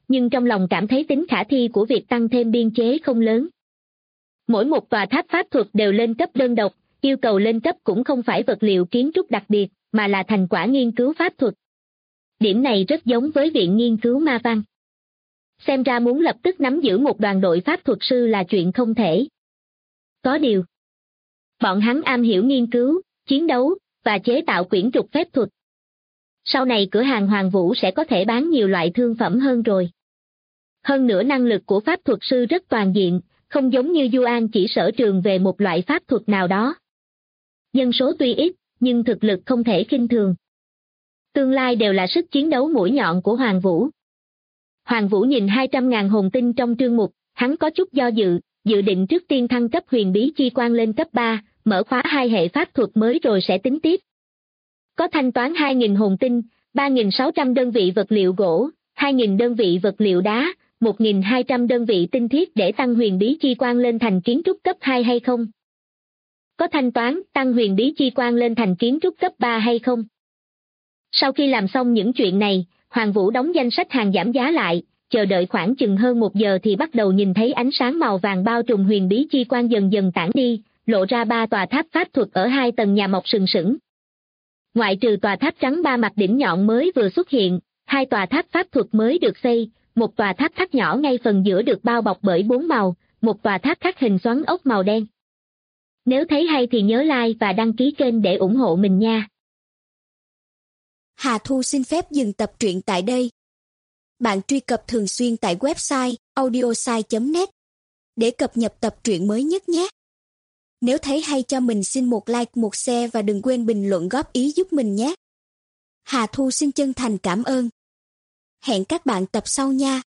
nhưng trong lòng cảm thấy tính khả thi của việc tăng thêm biên chế không lớn. Mỗi một tòa tháp pháp thuật đều lên cấp đơn độc, yêu cầu lên cấp cũng không phải vật liệu kiến trúc đặc biệt, mà là thành quả nghiên cứu pháp thuật. Điểm này rất giống với viện nghiên cứu ma văn. Xem ra muốn lập tức nắm giữ một đoàn đội pháp thuật sư là chuyện không thể. Có điều, bọn hắn am hiểu nghiên cứu, chiến đấu, và chế tạo quyển trục phép thuật. Sau này cửa hàng Hoàng Vũ sẽ có thể bán nhiều loại thương phẩm hơn rồi. Hơn nữa năng lực của pháp thuật sư rất toàn diện, không giống như Du An chỉ sở trường về một loại pháp thuật nào đó. Dân số tuy ít, nhưng thực lực không thể khinh thường. Tương lai đều là sức chiến đấu mũi nhọn của Hoàng Vũ. Hoàng Vũ nhìn 200.000 hồn tinh trong trương mục, hắn có chút do dự định trước tiên thăng cấp huyền bí chi quan lên cấp 3, mở khóa 2 hệ pháp thuật mới rồi sẽ tính tiếp. Có thanh toán 2.000 hồn tinh, 3.600 đơn vị vật liệu gỗ, 2.000 đơn vị vật liệu đá, 1.200 đơn vị tinh thiết để tăng huyền bí chi quan lên thành kiến trúc cấp 2 hay không? Có thanh toán tăng huyền bí chi quan lên thành kiến trúc cấp 3 hay không? Sau khi làm xong những chuyện này, Hoàng Vũ đóng danh sách hàng giảm giá lại, chờ đợi khoảng chừng hơn 1 giờ thì bắt đầu nhìn thấy ánh sáng màu vàng bao trùm huyền bí chi quan dần dần tản đi, lộ ra 3 tòa tháp pháp thuật ở 2 tầng nhà mọc sừng sững. Ngoại trừ tòa tháp trắng 3 mặt đỉnh nhọn mới vừa xuất hiện, 2 tòa tháp pháp thuật mới được xây, một tòa tháp thắt nhỏ ngay phần giữa được bao bọc bởi 4 màu, một tòa tháp khắc hình xoắn ốc màu đen. Nếu thấy hay thì nhớ like và đăng ký kênh để ủng hộ mình nha. Hà Thu xin phép dừng tập truyện tại đây. Bạn truy cập thường xuyên tại website audiosai.net để cập nhật tập truyện mới nhất nhé. Nếu thấy hay cho mình xin một like, một share và đừng quên bình luận góp ý giúp mình nhé. Hà Thu xin chân thành cảm ơn. Hẹn các bạn tập sau nha.